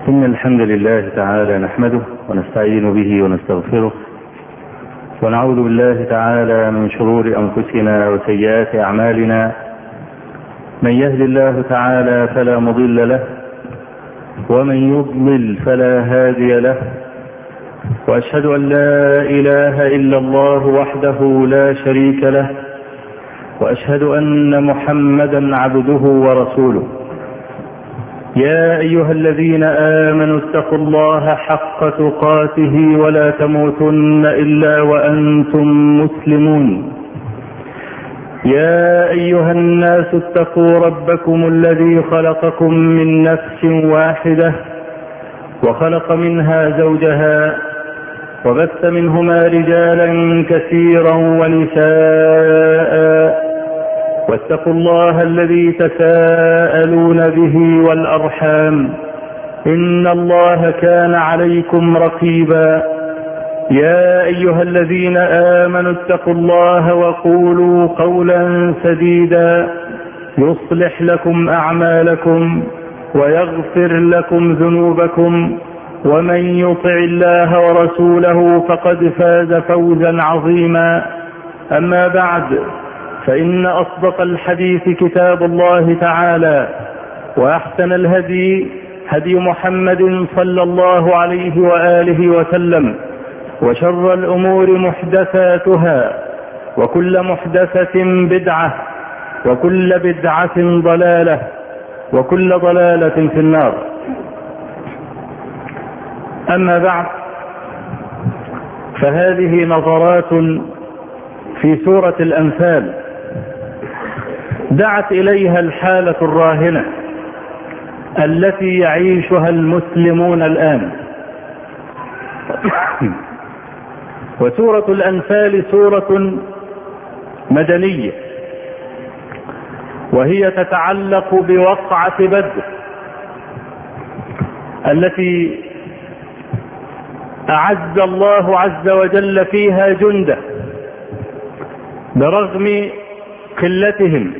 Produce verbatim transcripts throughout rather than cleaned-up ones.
إن الحمد لله تعالى نحمده ونستعين به ونستغفره ونعوذ بالله تعالى من شرور أنفسنا وسيئات أعمالنا. من يهد الله تعالى فلا مضل له ومن يضلل فلا هادي له، وأشهد أن لا إله إلا الله وحده لا شريك له، وأشهد أن محمدا عبده ورسوله. يا أيها الذين آمنوا اتقوا الله حق تقاته ولا تموتن إلا وأنتم مسلمون. يا أيها الناس اتقوا ربكم الذي خلقكم من نفس واحدة وخلق منها زوجها وبث منهما رجالا كثيرا ونساء، واتقوا الله الذي تساءلون به والأرحام إن الله كان عليكم رقيبا. يا أيها الذين آمنوا اتقوا الله وقولوا قولا سديدا يصلح لكم أعمالكم ويغفر لكم ذنوبكم، ومن يطع الله ورسوله فقد فاز فوزا عظيما. أما بعد، فإن أصدق الحديث كتاب الله تعالى، وأحسن الهدي هدي محمد صلى الله عليه وآله وسلم، وشر الأمور محدثاتها، وكل محدثة بدعة، وكل بدعة ضلالة، وكل ضلالة في النار. أما بعد، فهذه نظرات في سورة الأنفال دعت إليها الحالة الراهنة التي يعيشها المسلمون الآن. وسورة الأنفال سورة مدنية، وهي تتعلق بوقعة بدر التي أعز الله عز وجل فيها جنده برغم قلتهم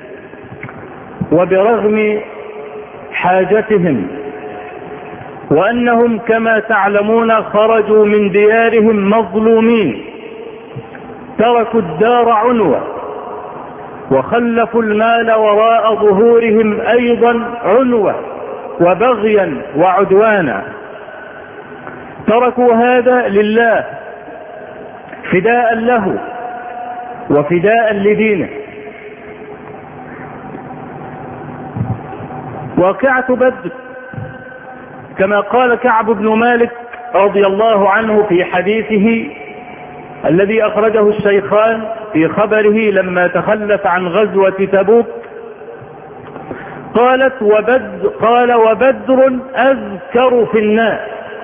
وبرغم حاجتهم، وأنهم كما تعلمون خرجوا من ديارهم مظلومين، تركوا الدار عنوة وخلفوا المال وراء ظهورهم أيضا عنوة وبغيا وعدوانا. تركوا هذا لله فداء له وفداء لدينه. واقعة بدر كما قال كعب بن مالك رضي الله عنه في حديثه الذي أخرجه الشيخان في خبره لما تخلف عن غزوة تبوك، قالت وبدر قال وبدر أذكر في الناس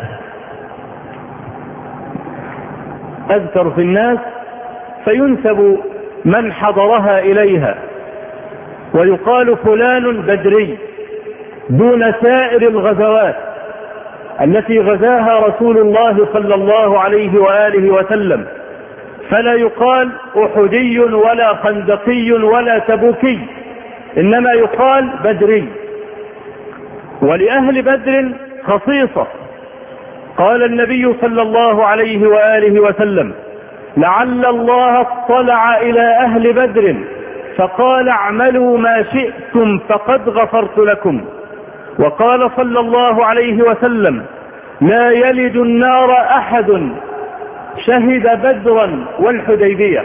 أذكر في الناس فينسب من حضرها إليها، ويقال فلان بدري دون سائر الغزوات التي غزاها رسول الله صلى الله عليه وآله وسلم، فلا يقال أحدي ولا خندقي ولا تبوكي، إنما يقال بدري. ولأهل بدر خصيصة، قال النبي صلى الله عليه وآله وسلم: لعل الله اطلع إلى أهل بدر فقال اعملوا ما شئتم فقد غفرت لكم. وقال صلى الله عليه وسلم: لا يلد النار أحد شهد بدرا والحديبية.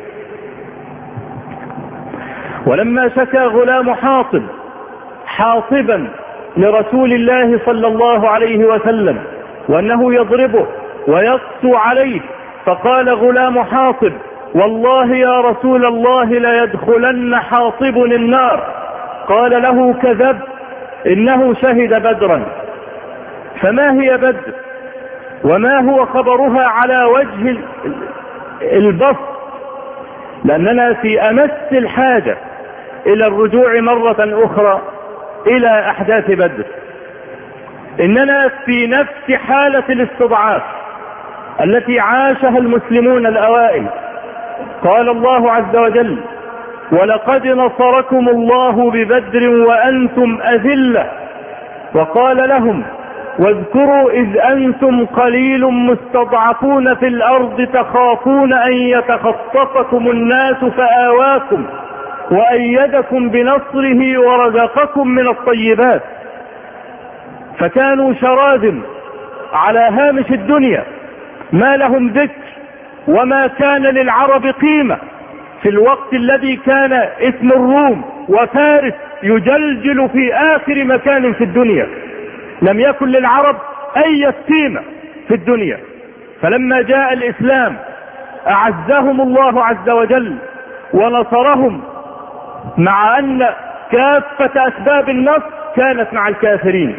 ولما شكى غلام حاطب حاطبا لرسول الله صلى الله عليه وسلم وأنه يضربه ويقسو عليه، فقال غلام حاطب: والله يا رسول الله لا يدخلن حاطب النار. قال له: كذب، إنه شهد بدرا. فما هي بدر وما هو خبرها على وجه البسط؟ لأننا في أمس الحاجة إلى الرجوع مرة أخرى إلى أحداث بدر. إننا في نفس حالة الاستضعاف التي عاشها المسلمون الأوائل. قال الله عز وجل: ولقد نصركم الله ببدر وأنتم أذلة، وقال لهم: واذكروا إذ أنتم قليل مستضعفون في الأرض تخافون أن يتخطفكم الناس فآواكم وأيدكم بنصره ورزقكم من الطيبات، فكانوا شراذم على هامش الدنيا ما لهم ذكر وما كان للعرب قيمة في الوقت الذي كان اسم الروم وفارس يجلجل في آخر مكان في الدنيا، لم يكن للعرب أي قيمة في الدنيا. فلما جاء الإسلام أعزهم الله عز وجل ونصرهم، مع أن كافة أسباب النصر كانت مع الكافرين.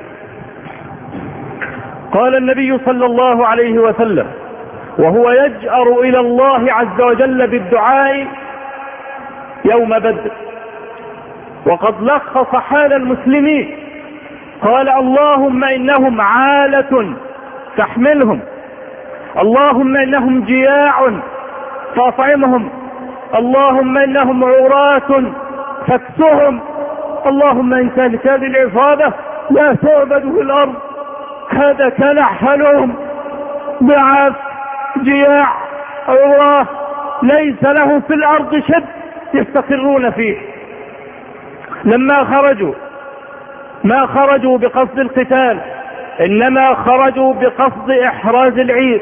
قال النبي صلى الله عليه وسلم وهو يجأر إلى الله عز وجل بالدعاء يوم بدر وقد لخص حال المسلمين، قال اللهم إنهم عالة تحملهم، اللهم إنهم جياع فاطعمهم، اللهم إنهم عراة فاكسهم، اللهم إن كانت هذه العصابة لا تعبد في الأرض هذا كان حالهم ضعاف جياع عراة ليس لهم في الأرض شد يستقرون فيه. لما خرجوا ما خرجوا بقصد القتال، إنما خرجوا بقصد إحراز العير،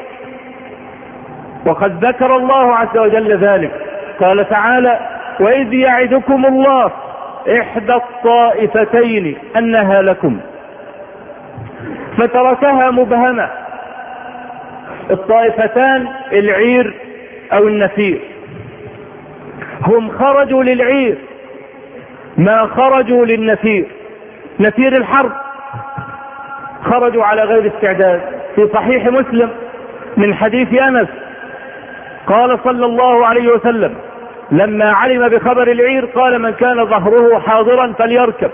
وقد ذكر الله عز وجل ذلك. قال تعالى وإذ يعدكم الله إحدى الطائفتين أنها لكم، فتركها مبهمة. الطائفتان العير أو النفير، هم خرجوا للعير ما خرجوا للنفير. نفير الحرب خرجوا على غير استعداد. في صحيح مسلم من حديث أنس قال صلى الله عليه وسلم لما علم بخبر العير قال من كان ظهره حاضرا فليركب.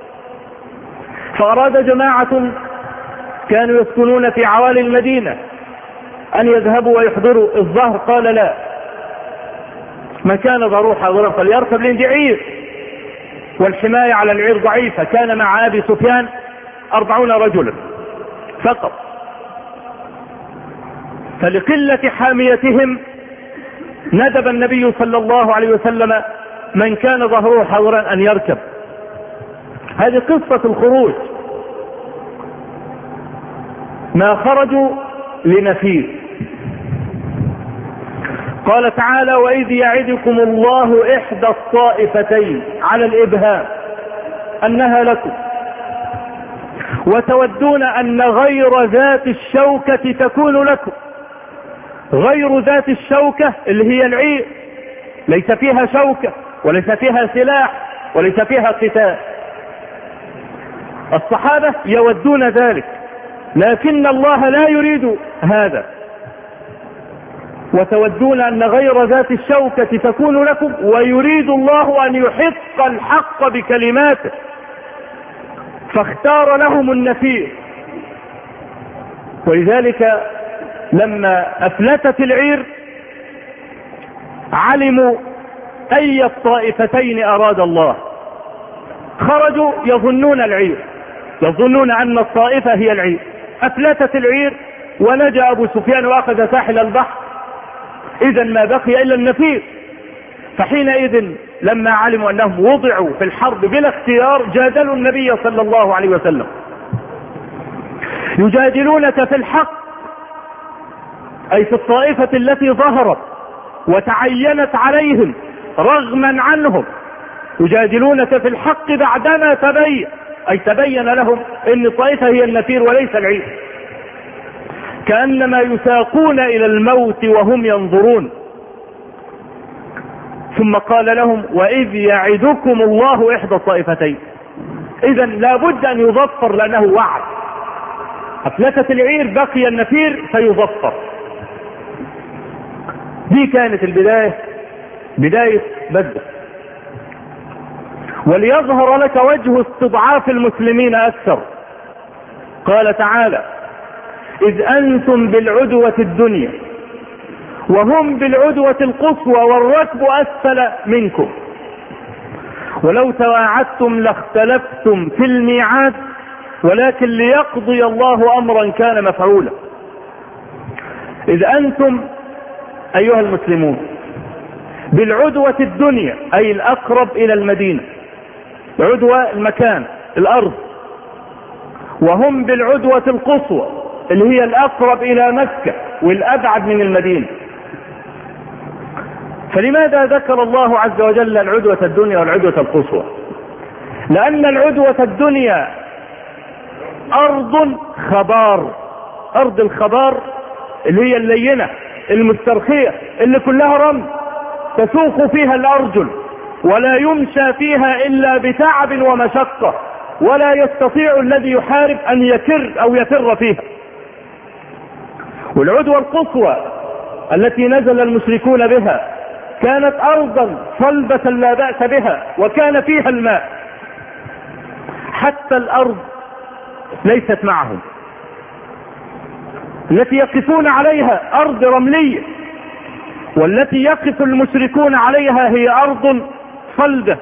فأراد جماعة كانوا يسكنون في عوالي المدينة أن يذهبوا ويحضروا الظهر، قال لا، من كان ظهره حاضرا فليركب، لأن دي عير والحماية على العير ضعيفة. كان مع أبي سفيان أربعون رجلا فقط، فلقلة حاميتهم ندب النبي صلى الله عليه وسلم من كان ظهره حاضرا أن يركب. هذه قصة الخروج. ما خرجوا لنفير. قال تعالى وإذ يعدكم الله إحدى الطائفتين على الإبهام أنها لكم وتودون أن غير ذات الشوكة تكون لكم. غير ذات الشوكة اللي هي العير، ليس فيها شوكة وليس فيها سلاح وليس فيها قتال. الصحابة يودون ذلك، لكن الله لا يريد هذا. وتودون أن غير ذات الشوكة تكون لكم ويريد الله أن يحق الحق بكلماته، فاختار لهم النفير. ولذلك لما أفلتت العير علموا أي الطائفتين أراد الله، خرجوا يظنون العير، يظنون أن الطائفة هي العير. أفلتت العير ونجا أبو سفيان وأخذ ساحل البحر، إذا ما بقي إلا النفير. فحينئذ لما علموا أنهم وضعوا في الحرب بلا اختيار جادلوا النبي صلى الله عليه وسلم. يجادلونك في الحق، أي في الطائفة التي ظهرت وتعينت عليهم رغما عنهم، يجادلونك في الحق بعدما تبين، أي تبين لهم أن الطائفة هي النفير وليس العير، كأنما يساقون إلى الموت وهم ينظرون. ثم قال لهم وإذ يعدكم الله إحدى الطائفتين. إذا لابد أن يظفر لأنه وعد. أفلتت العير بقي النفير فيظفر. دي كانت البداية، بداية بدر. وليظهر لك وجه استضعاف المسلمين أكثر قال تعالى إذ أنتم بالعدوة الدنيا وهم بالعدوة القصوى والركب أسفل منكم ولو تواعدتم لاختلفتم في الميعاد ولكن ليقضي الله أمرا كان مفعولا. إذ أنتم أيها المسلمون بالعدوة الدنيا، أي الأقرب إلى المدينة، العدوة المكان الأرض، وهم بالعدوة القصوى اللي هي الأقرب إلى مكة والأبعد من المدينة. فلماذا ذكر الله عز وجل العدوة الدنيا والعدوة القصوى؟ لأن العدوة الدنيا أرض خبار، أرض الخبار اللي هي اللينة المسترخية اللي كلها رمل تسوق فيها الأرجل ولا يمشى فيها إلا بتعب ومشقة، ولا يستطيع الذي يحارب أن يكر أو يفر فيها. والعدوة القصوى التي نزل المشركون بها كانت أرضا صلبة لا بأس بها، وكان فيها الماء، حتى الأرض ليست معهم. التي يقفون عليها أرض رملية، والتي يقف المشركون عليها هي أرض صلبة.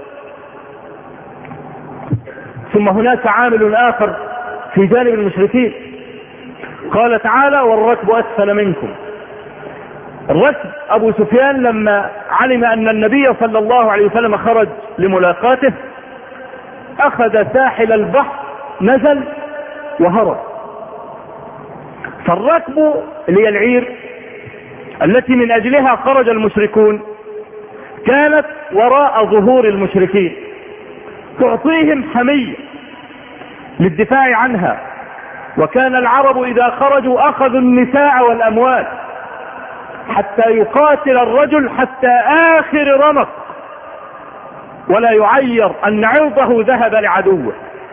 ثم هناك عامل آخر في جانب المشركين، قال تعالى: والركب أسفل منكم. الركب أبو سفيان لما علم أن النبي صلى الله عليه وسلم خرج لملاقاته أخذ ساحل البحر، نزل وهرب. فالركب اللي هي العير التي من أجلها خرج المشركون كانت وراء ظهور المشركين، تعطيهم حمية للدفاع عنها. وكان العرب إذا خرجوا أخذوا النساء والأموال حتى يقاتل الرجل حتى آخر رمق، ولا يعير أن عرضه ذهب لعدوه.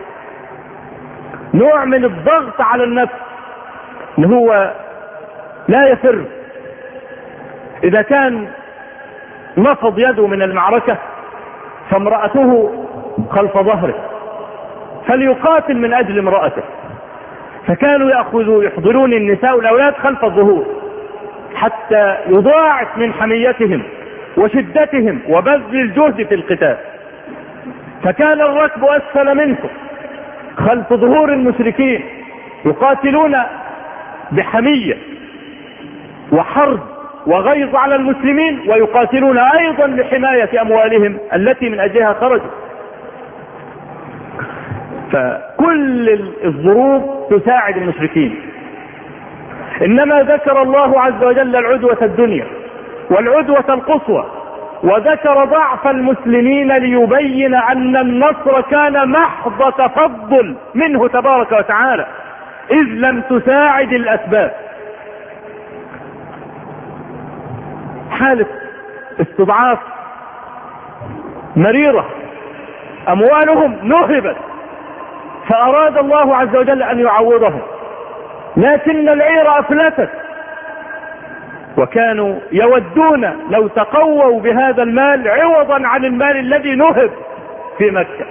نوع من الضغط على النفس ان هو لا يفر. إذا كان نفض يده من المعركة فامرأته خلف ظهره فليقاتل من أجل امرأته، فكانوا يأخذوا يحضرون النساء والأولاد خلف الظهور حتى يضاعف من حميتهم وشدتهم وبذل الجهد في القتال. فكان الركب أسفل منكم خلف ظهور المشركين يقاتلون بحمية وحرب وغيظ على المسلمين، ويقاتلون أيضا لحماية أموالهم التي من أجلها خرجوا. فكل الظروف تساعد المشركين. إنما ذكر الله عز وجل العدوة الدنيا والعدوة القصوى، وذكر ضعف المسلمين ليبين أن النصر كان محض تفضل منه تبارك وتعالى، إذ لم تساعد الأسباب. حالة استضعاف مريرة، أموالهم نهبت، فأراد الله عز وجل أن يعوضهم، لكن العير أفلتت، وكانوا يودون لو تقووا بهذا المال عوضا عن المال الذي نهب في مكة.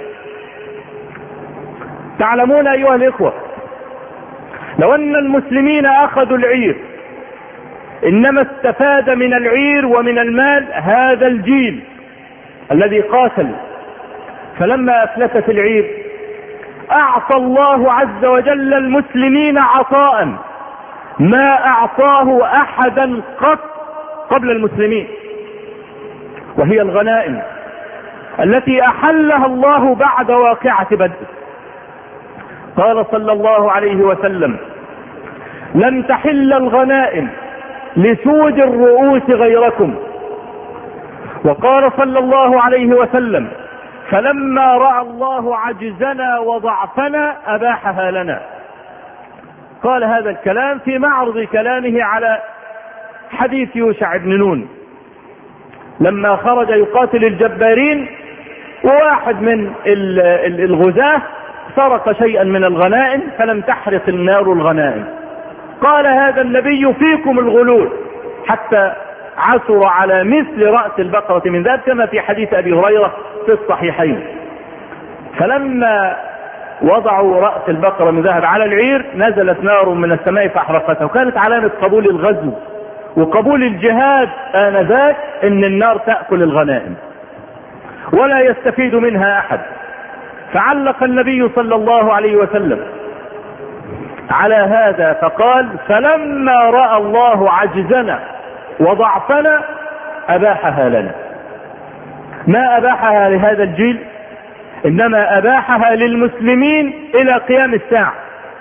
تعلمون أيها الإخوة، لو أن المسلمين أخذوا العير إنما استفاد من العير ومن المال هذا الجيل الذي قاتل. فلما أفلتت العير أعطى الله عز وجل المسلمين عطاء ما أعطاه أحدا قط قبل المسلمين، وهي الغنائم التي أحلها الله بعد واقعة بدر. قال صلى الله عليه وسلم: لم تحل الغنائم لسود الرؤوس غيركم. وقال صلى الله عليه وسلم: فلما رأى الله عجزنا وضعفنا أباحها لنا. قال هذا الكلام في معرض كلامه على حديث يوشع بن نون لما خرج يقاتل الجبارين، وواحد من الغزاة سرق شيئا من الغنائم فلم تحرق النار الغنائم. قال هذا النبي فيكم الغلول، حتى عثر على مثل رأس البقرة من ذهب كما في حديث أبي هريرة في الصحيحين. فلما وضعوا رأس البقرة من ذهب على العير نزلت نار من السماء فأحرقتها، وكانت علامة قبول الغزو وقبول الجهاد آنذاك ان النار تأكل الغنائم ولا يستفيد منها أحد. فعلق النبي صلى الله عليه وسلم على هذا فقال: فلما رأى الله عجزنا وضعفنا أباحها لنا. ما أباحها لهذا الجيل، إنما أباحها للمسلمين إلى قيام الساعة.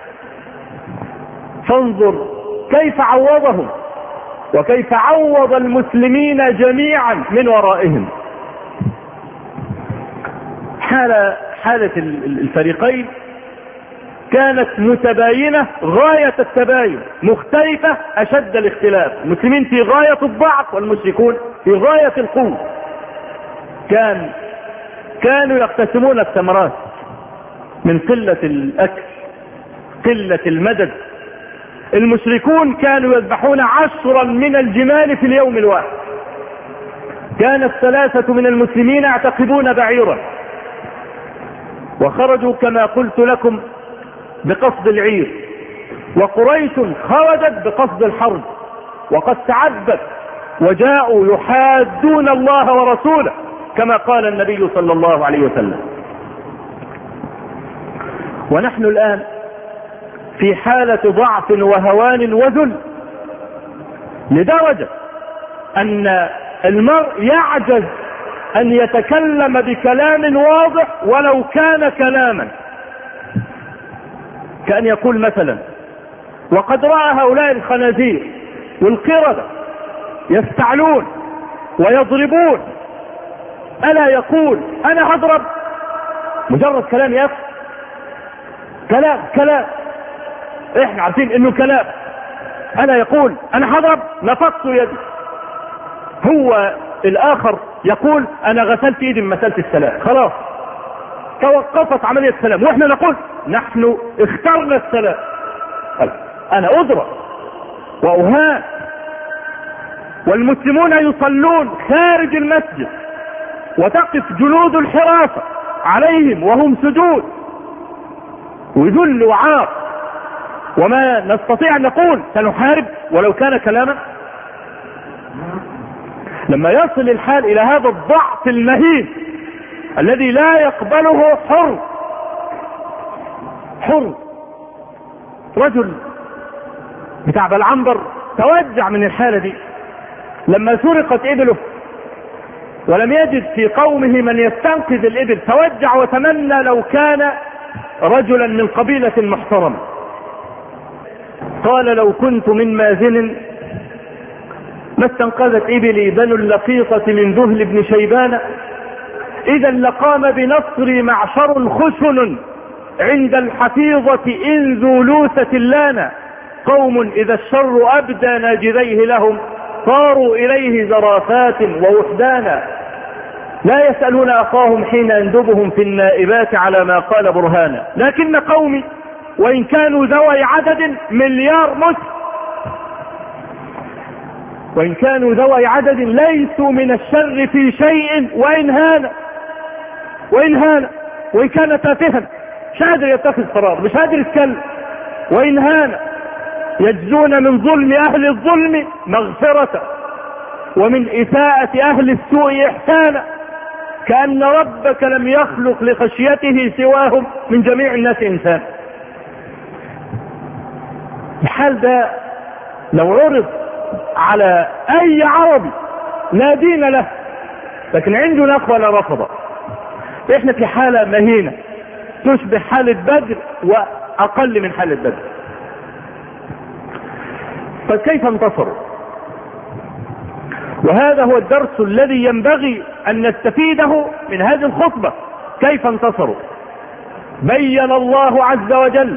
فانظر كيف عوضهم وكيف عوض المسلمين جميعا من ورائهم. حالة, حالة الفريقين كانت متباينة غاية التباين، مختلفة أشد الاختلاف. المسلمين في غاية الضعف والمشركون في غاية القوة. كان كانوا يقتسمون الثمرات من قلة الأكل، قلة المدد. المشركون كانوا يذبحون عشرا من الجمال في اليوم الواحد. كان الثلاثة من المسلمين يعتقبون بعيرا، وخرجوا كما قلت لكم بقصد العير، وقريش خرجت بقصد الحرب، وقد تعبت وجاءوا يحادون الله ورسوله كما قال النبي صلى الله عليه وسلم. ونحن الآن في حالة ضعف وهوان وذل، لدرجة أن المرء يعجز أن يتكلم بكلام واضح ولو كان كلاما، كأن يقول مثلا: وقد رأى هؤلاء الخنازير والقردة يستعلون ويضربون، ألا يقول أنا هضرب؟ مجرد كلام يا أخي، كلام كلام احنا عارفين انه كلام. ألا يقول أنا هضرب؟ نفضت يدي. هو الآخر يقول أنا غسلت ايدي من مسألة السلام، خلاص توقفت عملية السلام، واحنا نقول نحن اخترنا السلام. أنا أضرب وأهان، والمسلمون يصلون خارج المسجد وتقف جنود الحراسة عليهم وهم سجود، وذل وعار، وما نستطيع أن نقول سنحارب ولو كان كلاما. لما يصل الحال إلى هذا الضعف المهين الذي لا يقبله حر حر رجل بتاع بلعنبر توجع من الحالة دي لما سرقت إبله ولم يجد في قومه من يستنقذ الإبل، توجع وتمنى لو كان رجلا من قبيلة محترمة. قال: لو كنت من مازن ما استنقذت إبلي بنو اللقيطة من ذهل بن شيبان، إذا لقام بنصري معشر خشن عند الحفيظة إن ذو لوثة لانا، قوم إذا الشر أبدى ناجذيه لهم صاروا إليه زرافات ووحدانا، لا يسألون أخاهم حين يندبهم في النائبات على ما قال برهانا، لكن قومي وإن كانوا ذوي عدد مليار مسلم، وإن كانوا ذوي عدد ليسوا من الشر في شيء، وإن هان وإن هان وإن كان تافها مش قادر يتخذ قرار، مش قادر يتكلم، وإن هان يجزون من ظلم أهل الظلم مغفرة ومن إساءة أهل السوء إحسانا، كأن ربك لم يخلق لخشيته سواهم من جميع الناس إنسان. الحال ده لو عرض على أي عربي لا دين له، لكن عنده نخوة لا رفض. احنا في حالة مهينة تشبه حالة بدر وأقل من حالة بدر. فكيف انتصروا؟ وهذا هو الدرس الذي ينبغي أن نستفيده من هذه الخطبة. كيف انتصروا؟ بين الله عز وجل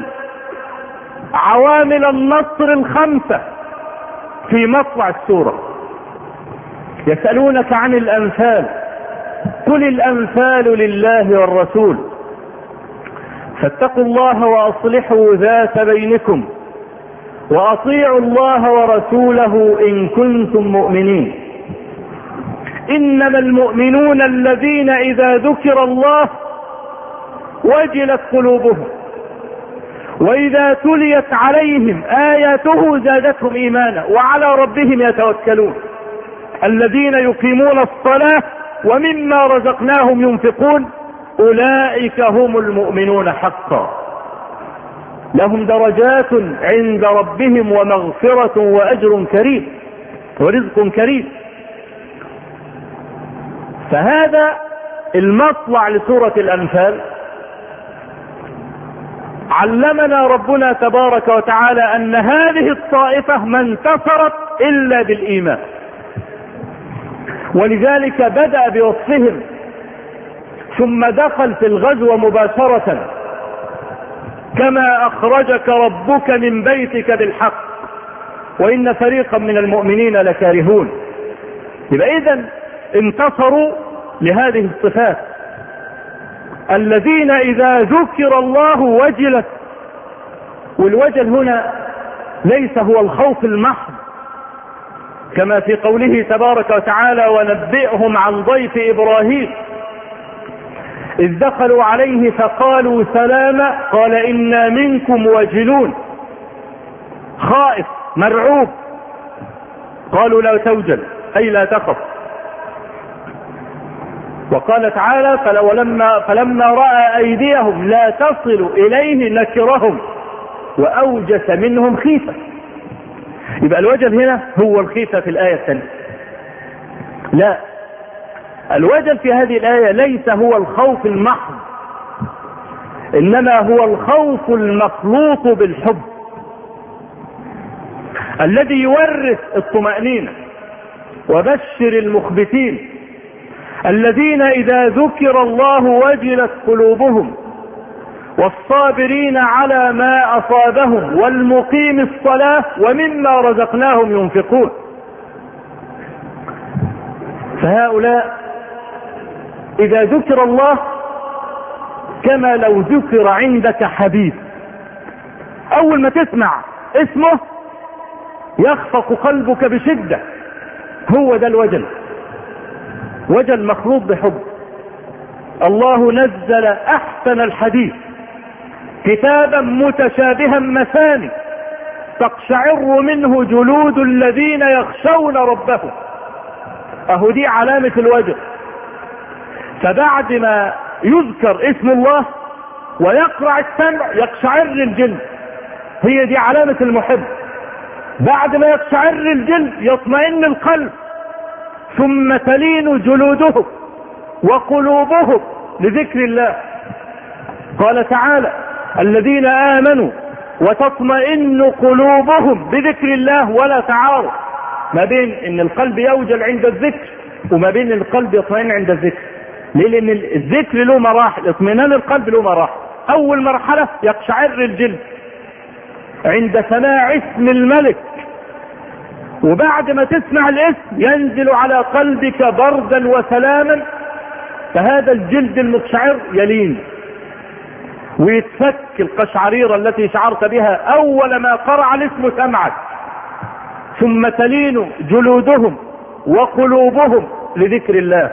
عوامل النصر الخمسة في مطلع السورة. يسألونك عن الأنفال، قل الأنفال لله والرسول، فاتقوا الله وأصلحوا ذات بينكم وأطيعوا الله ورسوله إن كنتم مؤمنين، إنما المؤمنون الذين إذا ذكر الله وجلت قلوبهم وإذا تليت عليهم آياته زادتهم إيمانا وعلى ربهم يتوكلون، الذين يقيمون الصلاة ومما رزقناهم ينفقون أولئك هم المؤمنون حقا لهم درجات عند ربهم ومغفرة وأجر كريم ورزق كريم. فهذا المطلع لسورة الأنفال علمنا ربنا تبارك وتعالى أن هذه الطائفة ما انتصرت إلا بالإيمان، ولذلك بدأ بوصفهم ثم دخل في الغزو مباشرة: كما أخرجك ربك من بيتك بالحق وإن فريقا من المؤمنين لكارهون. يبقى إذن انتصروا لهذه الصفات: الذين إذا ذكر الله وجلت. والوجل هنا ليس هو الخوف المحض كما في قوله تبارك وتعالى: ونبئهم عن ضيف إبراهيم إذ دخلوا عليه فقالوا سلاما قال إنا منكم وجلون. خائف مرعوب. قالوا لا توجل أي لا تخف. وقال تعالى: فلما, فلما رأى أيديهم لا تصل إليه نكرهم وأوجس منهم خيفة. يبقى الوجل هنا هو الخيفة في الآية الثانية. لا، الوجل في هذه الآية ليس هو الخوف المحض، إنما هو الخوف المخلوط بالحب الذي يورث الطمأنينة. وبشر المخبتين الذين إذا ذكر الله وجلت قلوبهم والصابرين على ما أصابهم والمقيم الصلاة ومما رزقناهم ينفقون. فهؤلاء إذا ذكر الله كما لو ذكر عندك حبيب، أول ما تسمع اسمه يخفق قلبك بشدة. هو ده الوجل، وجل مخلوط بحب. الله نزل أحسن الحديث كتابا متشابها مثاني تقشعر منه جلود الذين يخشون ربهم. أهو دي علامة الوجل. فبعد ما يذكر اسم الله ويقرع السمع يقشعر الجلد، هي دي علامة المحب. بعد ما يقشعر الجلد يطمئن القلب، ثم تلين جلودهم وقلوبهم لذكر الله. قال تعالى: الذين آمنوا وتطمئن قلوبهم بذكر الله. ولا تعارض ما بين ان القلب يوجل عند الذكر وما بين القلب يطمئن عند الذكر. ليه؟ لان الذكر له مراحل، اطمئنان القلب له مراحل. اول مرحلة يقشعر الجلد عند سماع اسم الملك، وبعد ما تسمع الاسم ينزل على قلبك بردا وسلاما، فهذا الجلد المقشعر يلين ويتفك القشعريرة التي شعرت بها اول ما قرع الاسم سمعك، ثم تلين جلودهم وقلوبهم لذكر الله.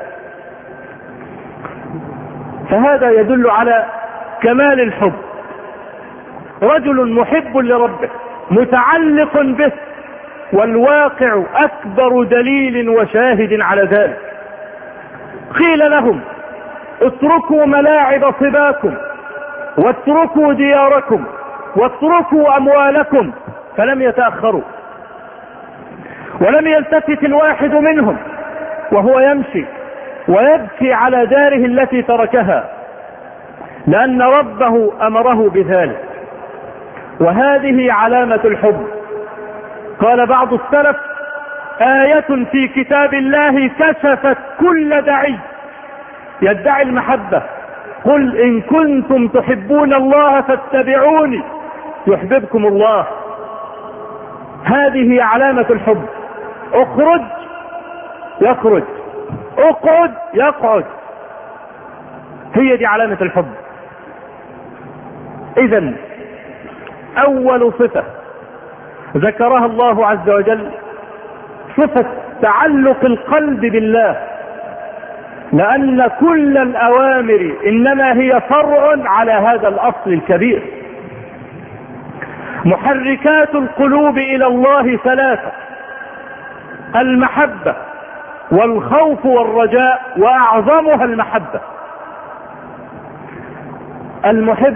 فهذا يدل على كمال الحب. رجل محب لربه متعلق به، والواقع أكبر دليل وشاهد على ذلك. قيل لهم: اتركوا ملاعب صباكم واتركوا دياركم واتركوا أموالكم، فلم يتأخروا. ولم يلتفت الواحد منهم وهو يمشي ويبكي على داره التي تركها، لأن ربه أمره بذلك. وهذه علامة الحب. قال بعض السلف: آية في كتاب الله كشفت كل داعي يدعي المحبة. قل إن كنتم تحبون الله فاتبعوني يحببكم الله. هذه علامة الحب. اخرج يخرج، اقعد يقعد، هي دي علامة الحب. إذن أول صفة ذكرها الله عز وجل صفة تعلق القلب بالله، لأن كل الأوامر إنما هي فرع على هذا الأصل الكبير. محركات القلوب إلى الله ثلاثة: المحبة والخوف والرجاء، وأعظمها المحبة. المحب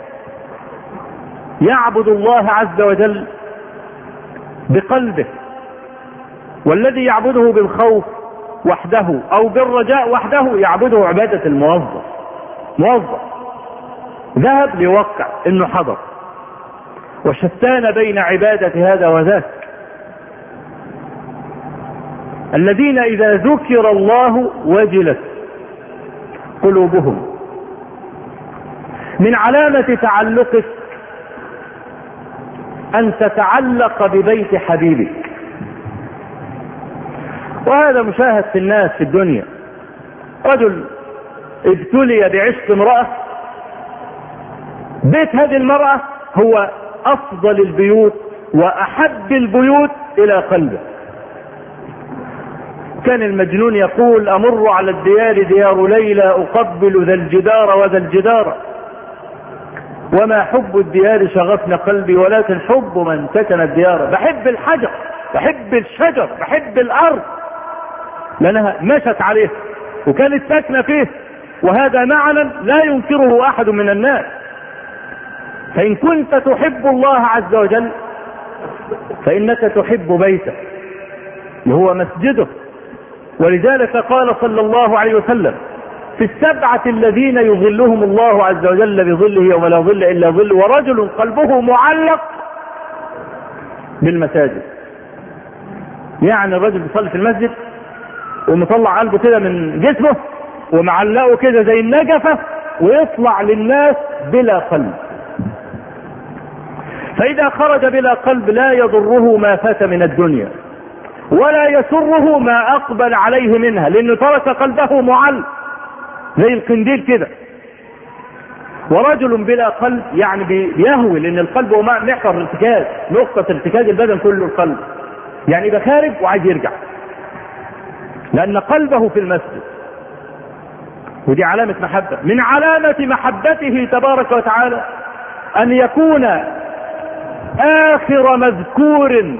يعبد الله عز وجل بقلبه، والذي يعبده بالخوف وحده او بالرجاء وحده يعبده عبادة الموظف. موظف ذهب ليوقع انه حضر، وشتان بين عبادة هذا وذاك. الذين اذا ذكر الله وجلت قلوبهم. من علامة تعلقك ان تتعلق ببيت حبيبك، وهذا مشاهد في الناس في الدنيا. رجل ابتلي بعشق امرأة، بيت هذه المرأة هو افضل البيوت واحب البيوت الى قلبه. كان المجنون يقول: امر على الديار ديار ليلى اقبل ذا الجدار وذا الجدار، وما حب الديار شغفنا قلبي ولكن حب من سكن الديار. بحب الحجر، بحب الشجر، بحب الارض، لانها مشت عليه وكانت ساكنه فيه، وهذا معنى لا ينكره احد من الناس. فان كنت تحب الله عز وجل فانك تحب بيته وهو مسجده. ولذلك قال صلى الله عليه وسلم: في السبعة الذين يظلهم الله عز وجل بظله يوم لا ظل الا ظل، ورجل قلبه معلق بالمساجد. يعني الرجل بيصلي في المسجد ومطلع قلبه كده من جسمه ومعلقه كده زي النجفة، ويطلع للناس بلا قلب. فإذا خرج بلا قلب لا يضره ما فات من الدنيا ولا يسره ما أقبل عليه منها، لأنه ترك قلبه معلق زي القنديل كده. ورجل بلا قلب يعني بيهوي، لأن القلب هو محور ارتكاز، نقطة ارتكاز البدن كله القلب، يعني يبقى خارج وعايز يرجع لأن قلبه في المسجد. ودي علامة محبة. من علامة محبته تبارك وتعالى أن يكون آخر مذكور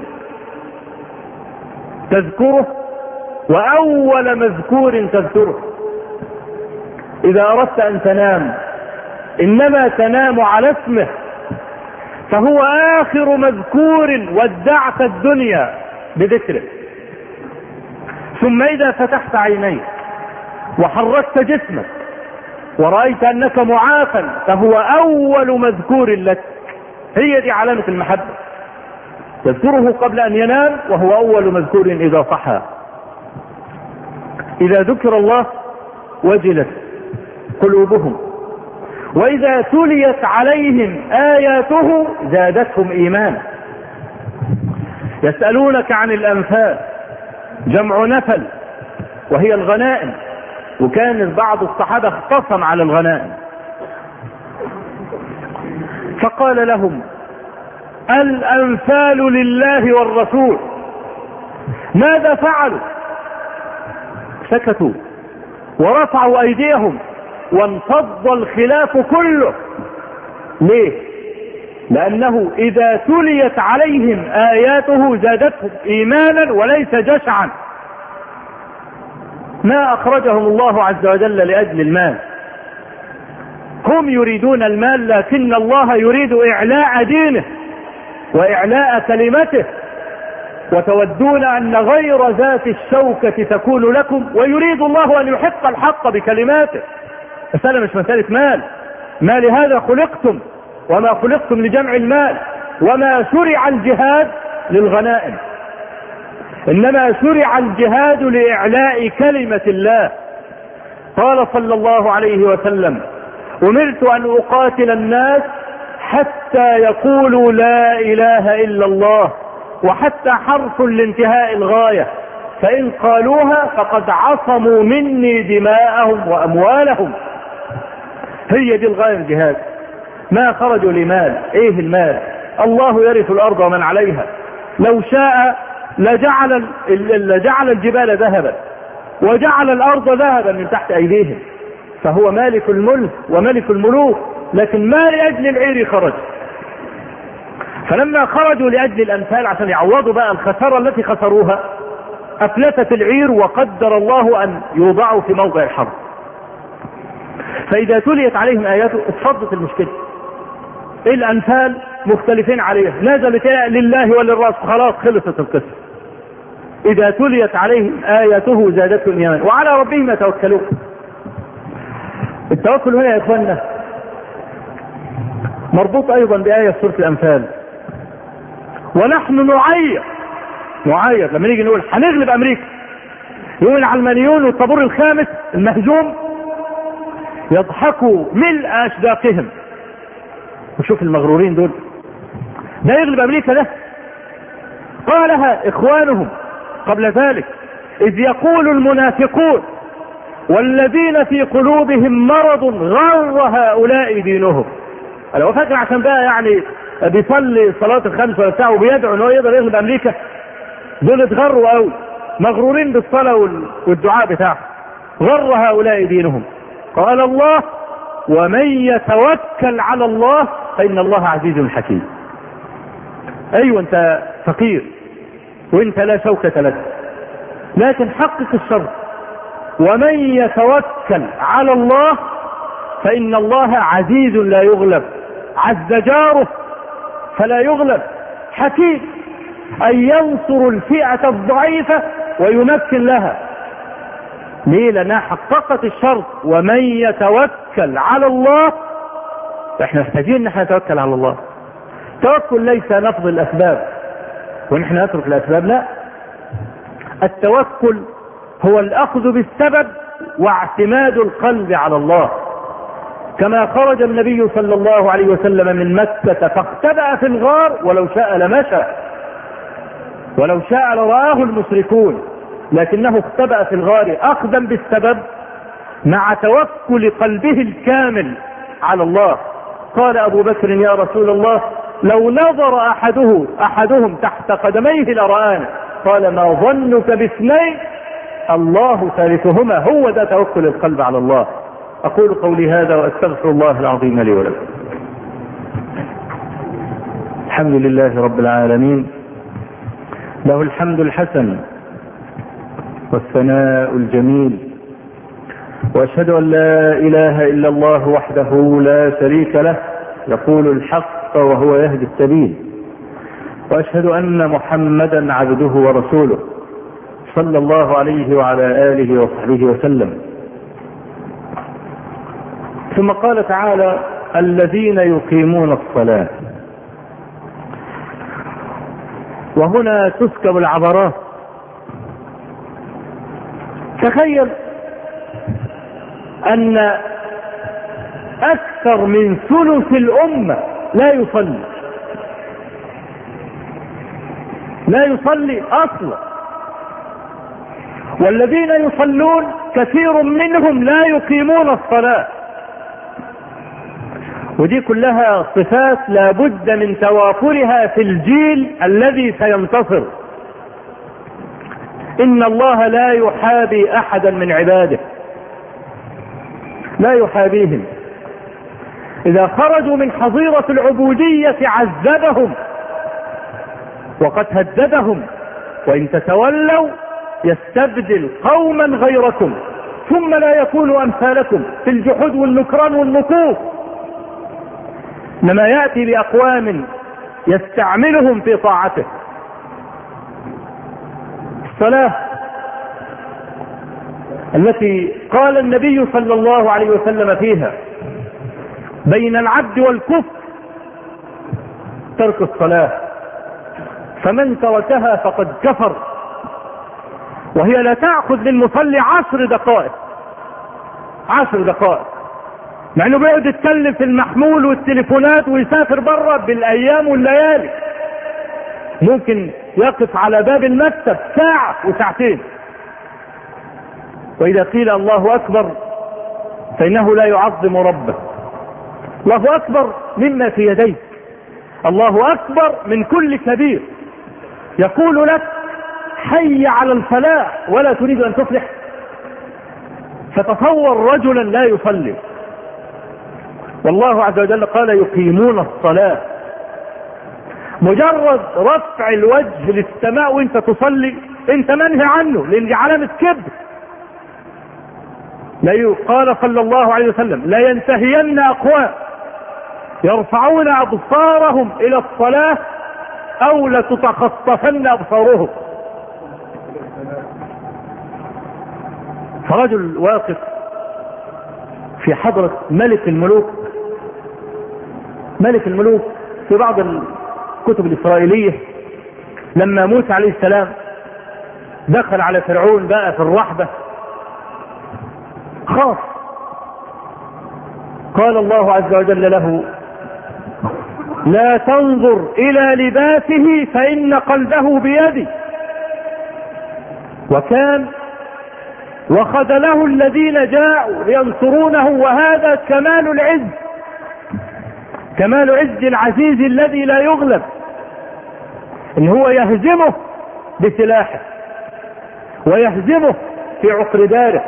تذكره وأول مذكور تذكره. إذا أردت أن تنام إنما تنام على اسمه، فهو آخر مذكور ودعت الدنيا بذكره. ثم إذا فتحت عينيك وحركت جسمك ورأيت أنك معافى فهو أول مذكور لك. هي دي علامة المحبة، تذكره قبل أن ينام وهو أول مذكور إذا صحى. إذا ذكر الله وجلت قلوبهم، وإذا تليت عليهم آياته زادتهم إيمانا. يسألونك عن الأنفال، جمع نفل وهي الغنائم، وكان بعض الصحابة اختصم على الغنائم، فقال لهم: الأنفال لله والرسول. ماذا فعلوا؟ سكتوا ورفعوا أيديهم وانفض الخلاف كله. ليه؟ لأنه إذا تليت عليهم آياته زادتهم إيمانا وليس جشعا. ما أخرجهم الله عز وجل لأجل المال، هم يريدون المال، لكن الله يريد إعلاء دينه وإعلاء كلمته، وتودون أن غير ذات الشوكة تكون لكم، ويريد الله أن يحق الحق بكلماته. مسألة مش مسألة مال، ما لهذا خلقتم وما خلقتم لجمع المال، وما شرع الجهاد للغنائم، إنما شرع الجهاد لإعلاء كلمة الله. قال صلى الله عليه وسلم: أمرت أن أقاتل الناس حتى يقولوا لا إله إلا الله، وحتى حرف لانتهاء الغاية، فإن قالوها فقد عصموا مني دماءهم وأموالهم. هي دي الغاية الجهاد. ما خرجوا لمال. ايه المال؟ الله يرث الأرض ومن عليها، لو شاء لجعل, لجعل الجبال ذهبا وجعل الأرض ذهبا من تحت أيديهم، فهو مالك الملك وملك الملوك، لكن ما لأجل العير خرج. فلما خرجوا لأجل الأنفال عشان يعوضوا بقى الخسارة التي خسروها، أفلتت العير وقدر الله أن يوضعوا في موضع الحرب. فإذا تليت عليهم آياته اتفضت المشكلة. الأنفال مختلفين عليها، نزلت لله وللرسول، خلاص خلصت القصة. إذا تليت عليهم آياته زادتهم إيمانا وعلى ربهم يتوكلون. التوكل هنا يا إخواننا مربوط أيضا بآية سورة الأنفال. ونحن نعير نعير لما نيجي نقول هنغلب أمريكا، يقول العلمانيون والطابور الخامس المهزوم يضحكوا ملء أشداقهم. وشوف المغرورين دول، ده يغلب أمريكا ده. قالها إخوانهم قبل ذلك إذ يقول المنافقون والذين في قلوبهم مرض غر هؤلاء دينهم. لو فاكر عشان بقى يعني بيصلي صلاة الخمس ولا ساعة وبيدعو انه يقدر يغلب أمريكا، دول اتغروا قوي، مغرورين بالصلاة والدعاء بتاعهم. غر هؤلاء دينهم. قال الله ومن يتوكل على الله فإن الله عزيز حكيم. أيوة أنت فقير وأنت لا شوكة لك، لكن حقق الشرط ومن يتوكل على الله فإن الله عزيز لا يغلب، عز جاره فلا يغلب، حكيم أن ينصر الفئة الضعيفة ويمكن لها. ليه؟ لأنها حققت الشرط ومن يتوكل على الله. احنا محتاجين ان احنا نتوكل على الله. التوكل ليس نفض الأسباب ونحن نترك الأسباب، لا، التوكل هو الأخذ بالسبب واعتماد القلب على الله. كما خرج النبي صلى الله عليه وسلم من مكة فاختبأ في الغار ولو شاء لمشى، ولو شاء لرآه المشركون، لكنه اختبأ في الغار أخذا بالسبب مع توكل قلبه الكامل على الله. قال أبو بكر يا رسول الله لو نظر أحده أحدهم تحت قدميه لرآنا. قال ما ظنك باثنين الله ثالثهما. هو ده توكل القلب على الله. أقول قولي هذا وأستغفر الله العظيم لي ولكم. الحمد لله رب العالمين، له الحمد الحسن والثناء الجميل، وأشهد أن لا إله إلا الله وحده لا شريك له يقول الحق وهو يهدي السبيل، وأشهد أن محمدا عبده ورسوله صلى الله عليه وعلى آله وصحبه وسلم. ثم قال تعالى الذين يقيمون الصلاة. وهنا تسكب العبرات. تخيل أن أكثر من ثلث الأمة لا يصلي لا يصلي أصلا، والذين يصلون كثير منهم لا يقيمون الصلاة. ودي كلها صفات لا بد من توافرها في الجيل الذي سينتصر. إن الله لا يحابي أحدا من عباده، لا يحابيهم. إذا خرجوا من حظيرة العبودية عذبهم وقد هددهم وإن تتولوا يستبدل قوما غيركم ثم لا يكونوا أمثالكم في الجحود والنكران والنكوص. إنما يأتي بأقوام يستعملهم في طاعته. الصلاة التي قال النبي صلى الله عليه وسلم فيها بين العبد والكفر ترك الصلاة، فمن تركها فقد كفر. وهي لا تأخذ للمصلي عشر دقائق عشر دقائق مع انه بيقعد يتكلم في المحمول والتليفونات ويسافر بره بالايام والليالي. ممكن يقف على باب المكتب ساعة وساعتين، واذا قيل الله اكبر فانه لا يعظم ربه. الله اكبر مما في يديك، الله اكبر من كل كبير. يقول لك حي على الفلاح ولا تريد ان تفلح. فتصور رجلا لا يصلي والله عز وجل قال يقيمون الصلاة. مجرد رفع الوجه للسماء وانت تصلي انت منهي عنه، لان دي علامة كبر. لا قال صلى الله عليه وسلم لا ينتهين أقوام يرفعون أبصارهم إلى الصلاة أو لتتخطفن أبصارهم. فرجل واقف في حضرة ملك الملوك، ملك الملوك في بعض الكتب الإسرائيلية لما موسى عليه السلام دخل على فرعون بقى في الرحبة خاف، قال الله عز وجل له لا تنظر إلى لباسه فإن قلبه بيدي، وكان وخذله الذين جاءوا لينصرونه، وهذا كمال العز، كمال عز العزيز الذي لا يغلب، ان هو يهزمه بسلاحه ويهزمه في عقر داره.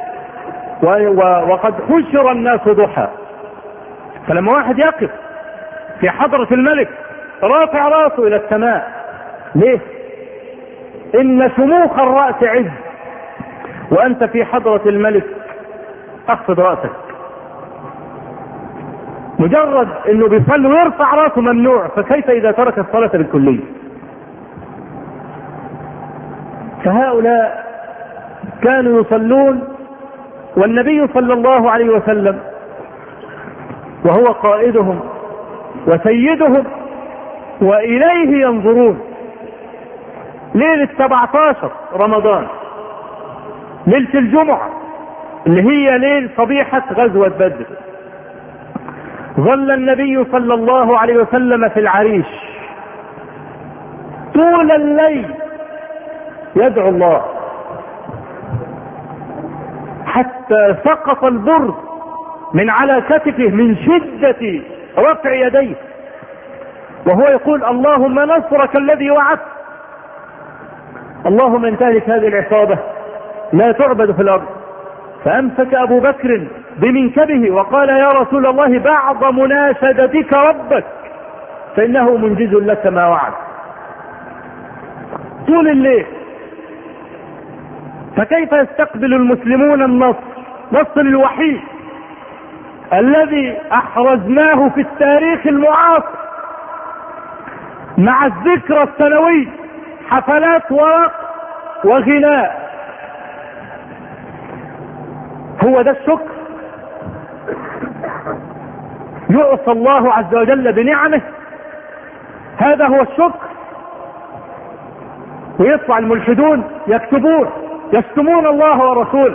وقد حشر الناس ضحى، فلما واحد يقف في حضرة الملك رافع راسه الى السماء، ليه؟ ان شموخ الرأس عز، وانت في حضرة الملك اخفض رأسك. مجرد انه بيصلي ويرفع راسه ممنوع، فكيف اذا ترك الصلاة بالكلية؟ فهؤلاء كانوا يصلون والنبي صلى الله عليه وسلم وهو قائدهم وسيدهم وإليه ينظرون. ليلة سبعة عشر رمضان، ليلة الجمعة اللي هي ليل صبيحة غزوة بدر، ظل النبي صلى الله عليه وسلم في العريش طول الليل يدعو الله حتى سقط البرد من على كتفه من شدة رفع يديه، وهو يقول اللهم نصرك الذي وعدت، اللهم ان تهلك هذه العصابة لا تعبد في الأرض. فأمسك أبو بكر بمنكبه وقال يا رسول الله بعض مناشدتك ربك فإنه منجز لك ما وعد. طول الليل. فكيف يستقبل المسلمون النصر، نصر الوحيد الذي أحرزناه في التاريخ المعاصر مع الذكرى السنوي، حفلات ورق وغناء؟ هو ده الشكر؟ يعصى الله عز وجل بنعمه؟ هذا هو الشكر؟ ويطلع الملحدون يكتبون يشتمون الله ورسوله.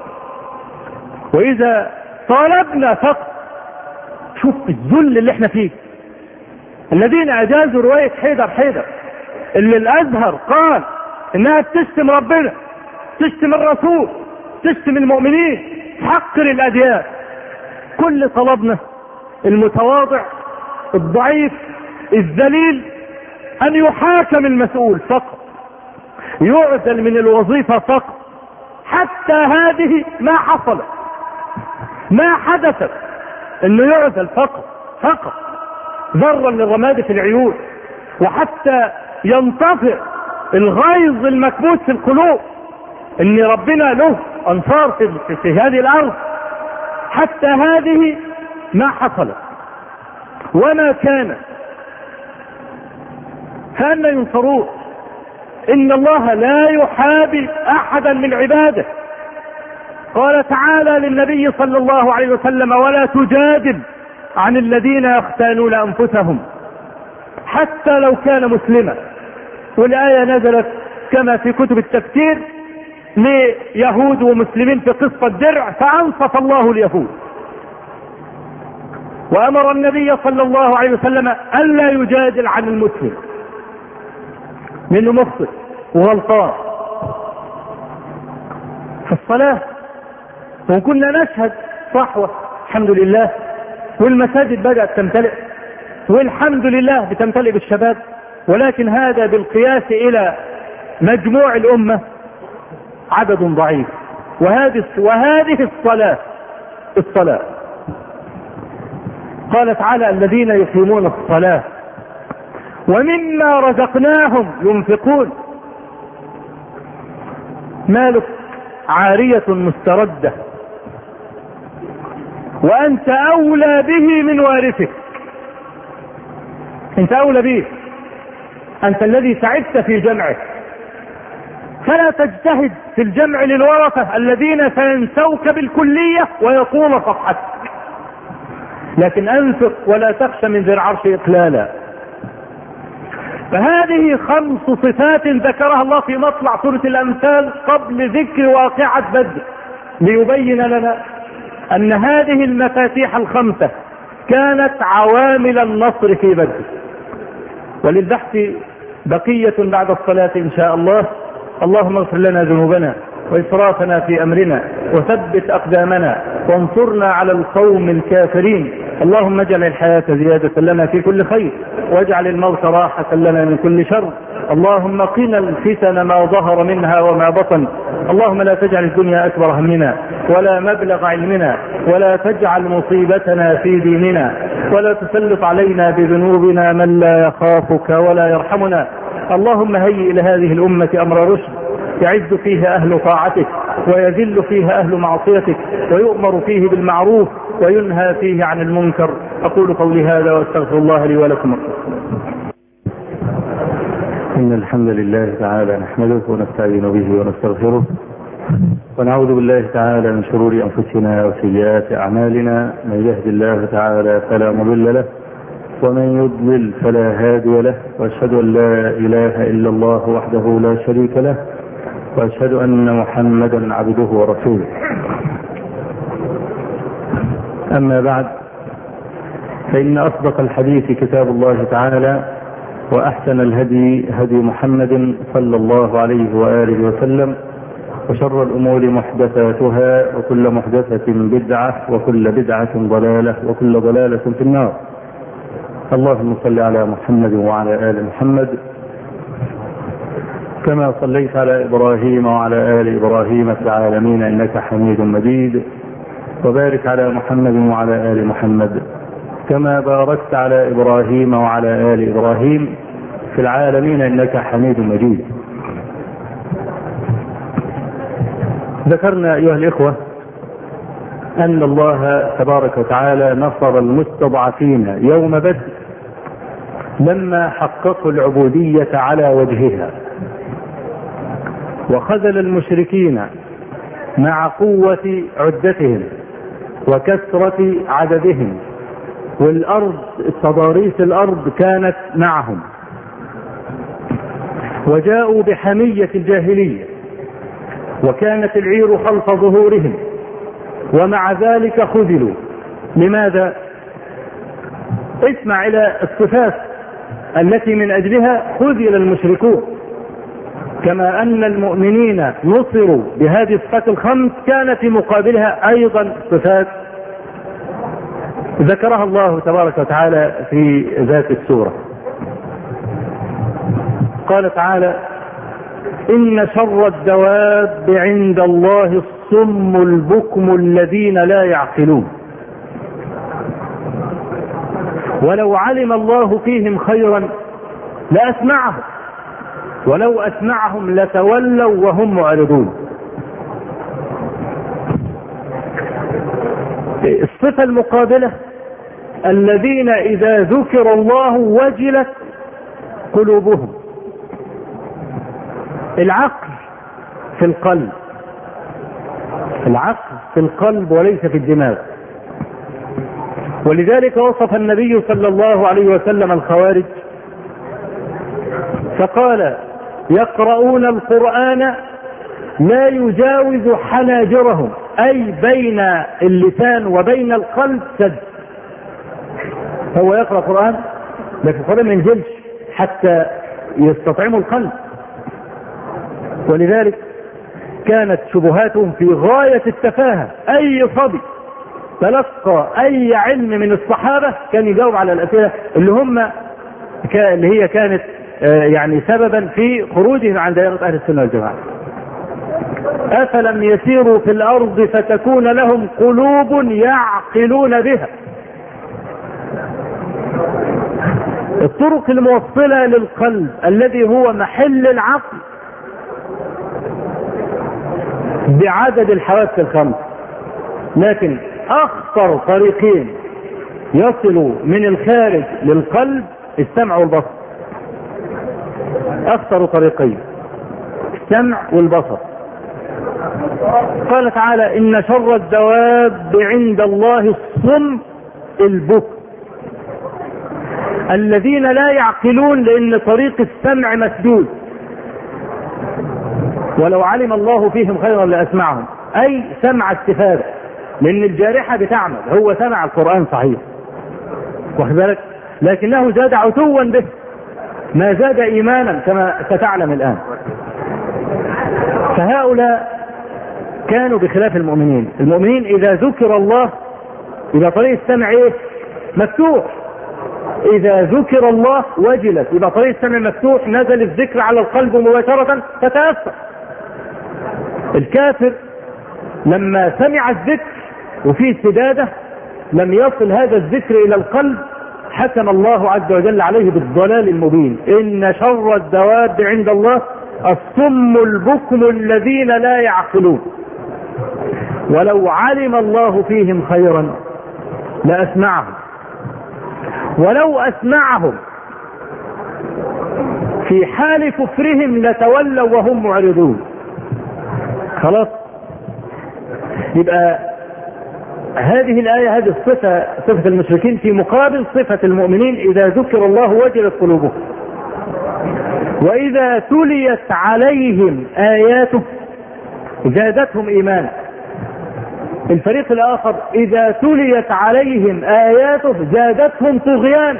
وإذا طالبنا فقط، شوف الذل اللي احنا فيه، الذين أجازوا رواية حيدر حيدر اللي الأزهر قال إنها بتشتم ربنا، تشتم الرسول، تشتم المؤمنين، تحقر الأديان. كل طلبنا المتواضع الضعيف الذليل أن يحاكم المسؤول فقط، يعزل من الوظيفة فقط. حتى هذه ما حصلت، ما حدثت، انه يعزل فقط فقط ذرا للرماد في العيون، وحتى ينطفئ الغيظ المكبوت في القلوب ان ربنا له انصار في, في, في هذه الارض. حتى هذه ما حصلت وما كان. فأنا ينصرون؟ إن الله لا يحابي أحدا من عباده. قال تعالى للنبي صلى الله عليه وسلم ولا تجادل عن الذين يختانون أنفسهم حتى لو كان مسلما. والآية نزلت كما في كتب التفسير ليهود ومسلمين في قصة درع، فأنصف الله اليهود وأمر النبي صلى الله عليه وسلم ألا يجادل عن المسلم منه مخطئ وغلطان في الصلاة. وكنا نشهد صحوة الحمد لله، والمساجد بدأت تمتلئ والحمد لله بتمتلئ بالشباب، ولكن هذا بالقياس إلى مجموع الأمة عدد ضعيف. وهذه وهذه الصلاة الصلاة قال تعالى الذين يقيمون الصلاة ومما رزقناهم ينفقون. مالك عارية مستردة وأنت أولى به من وارثك. أنت أولى به، أنت الذي تعبت في جمعه، فلا تجتهد في الجمع للورثة الذين سينسوك بالكلية ويطول صفحتك، لكن أنفق ولا تخشى من ذي العرش إقلالا. فهذه خمس صفات ذكرها الله في مطلع سورة الأمثال قبل ذكر واقعة بدر، ليبين لنا أن هذه المفاتيح الخمسة كانت عوامل النصر في بدر. وللبحث بقية بعد الصلاة إن شاء الله. اللهم اغفر لنا ذنوبنا وإسرافنا في أمرنا وثبت أقدامنا وانصرنا على القوم الكافرين. اللهم اجعل الحياة زيادة لنا في كل خير واجعل الموت راحة لنا من كل شر. اللهم قنا الفتن ما ظهر منها وما بطن. اللهم لا تجعل الدنيا أكبر همنا ولا مبلغ علمنا ولا تجعل مصيبتنا في ديننا ولا تسلط علينا بذنوبنا من لا يخافك ولا يرحمنا. اللهم هيئ إلى هذه الأمة أمر رشد يعز فيه أهل طاعتك ويذل فيه أهل معصيتك ويؤمر فيه بالمعروف وينهى فيه عن المنكر. أقول قولي هذا واستغفر الله لي ولكم. إن الحمد لله تعالى نحمده ونستعين به ونستغفره ونعوذ بالله تعالى من شرور أنفسنا وسيئات أعمالنا. من يهد الله تعالى فلا مضل له ومن يضلل فلا هادي له، وأشهد أن لا إله إلا الله وحده لا شريك له، وأشهد أن محمدا عبده ورسوله. أما بعد، فإن أصدق الحديث كتاب الله تعالى، وأحسن الهدي هدي محمد صلى الله عليه وآله وسلم، وشر الأمور محدثاتها وكل محدثة بدعة وكل بدعة ضلالة وكل ضلالة في النار. اللهم صل على محمد وعلى آل محمد كما صليت على إبراهيم وعلى آل إبراهيم في العالمين إنك حميد مجيد، وبارك على محمد وعلى آل محمد كما باركت على إبراهيم وعلى آل إبراهيم في العالمين إنك حميد مجيد. ذكرنا أيها الإخوة أن الله تبارك وتعالى نصر المستضعفين يوم بدر لما حققوا العبودية على وجهها، وخذل المشركين مع قوة عدتهم وكثرة عددهم، والأرض تضاريس الأرض كانت معهم، وجاءوا بحمية الجاهلية وكانت العير خلف ظهورهم، ومع ذلك خذلوا. لماذا؟ اسمع إلى الصفات التي من أجلها خذل المشركون. كما أن المؤمنين نصروا بهذه الصفات الخمس، كانت في مقابلها أيضا صفات ذكرها الله تبارك وتعالى في ذات السورة. قال تعالى: إن شر الدواب عند الله الصم البكم الذين لا يعقلون، ولو علم الله فيهم خيرا لأسمعهم ولو أسمعهم لتولوا وهم معرضون. الصفة المقابلة: الذين إذا ذكر الله وجلت قلوبهم. العقل في القلب، العقل في القلب وليس في الدماغ. ولذلك وصف النبي صلى الله عليه وسلم الخوارج فقال: يقرؤون القرآن لا يجاوز حناجرهم، أي بين اللسان وبين القلب سد. هو يقرأ القرآن لكن القرآن ما ينزلش حتى يستطعموا القلب. ولذلك كانت شبهاتهم في غاية التفاهة. أي صبي تلقى أي علم من الصحابة كان يجاوب على الأسئلة اللي هم اللي هي كانت يعني سببا في خروجهم عن دائرة أهل السنة والجماعة. أفلم يسيروا في الأرض فتكون لهم قلوب يعقلون بها. الطرق الموصلة للقلب الذي هو محل العقل بعدد الحواس الخمس، لكن اخطر طريقين يصلوا من الخارج للقلب السمع والبصر. اخطر طريقين السمع والبصر. قال تعالى ان شر الدواب عند الله الصم البكم، الذين لا يعقلون لان طريق السمع مسدود. ولو علم الله فيهم خيرا لاسمعهم، اي سمع استفاده، لان الجارحه بتعمل. هو سمع القران صحيح واخد بالك، لكنه زاد عتوا به ما زاد ايمانا كما ستعلم الان. فهؤلاء كانوا بخلاف المؤمنين. المؤمنين اذا ذكر الله يبقى طريق السمع ايه؟ مفتوح. اذا ذكر الله وجلت، يبقى طريق السمع مفتوح، نزل الذكر على القلب مباشرة فتأثر. الكافر لما سمع الذكر وفيه سدادة لم يصل هذا الذكر الى القلب، حكم الله عز وجل عليه بالضلال المبين. ان شر الدواب عند الله الصم البكم الذين لا يعقلون، ولو علم الله فيهم خيرا لأسمعهم، ولو أسمعهم في حال كفرهم لتولوا وهم معرضون. خلاص، يبقى هذه الآية هذه الصفة صفة المشركين في مقابل صفة المؤمنين إذا ذكر الله وجلت قلوبهم، وإذا تليت عليهم آياته زادتهم إيمانا. الفريق الآخر إذا تليت عليهم آياته زادتهم طغيانا.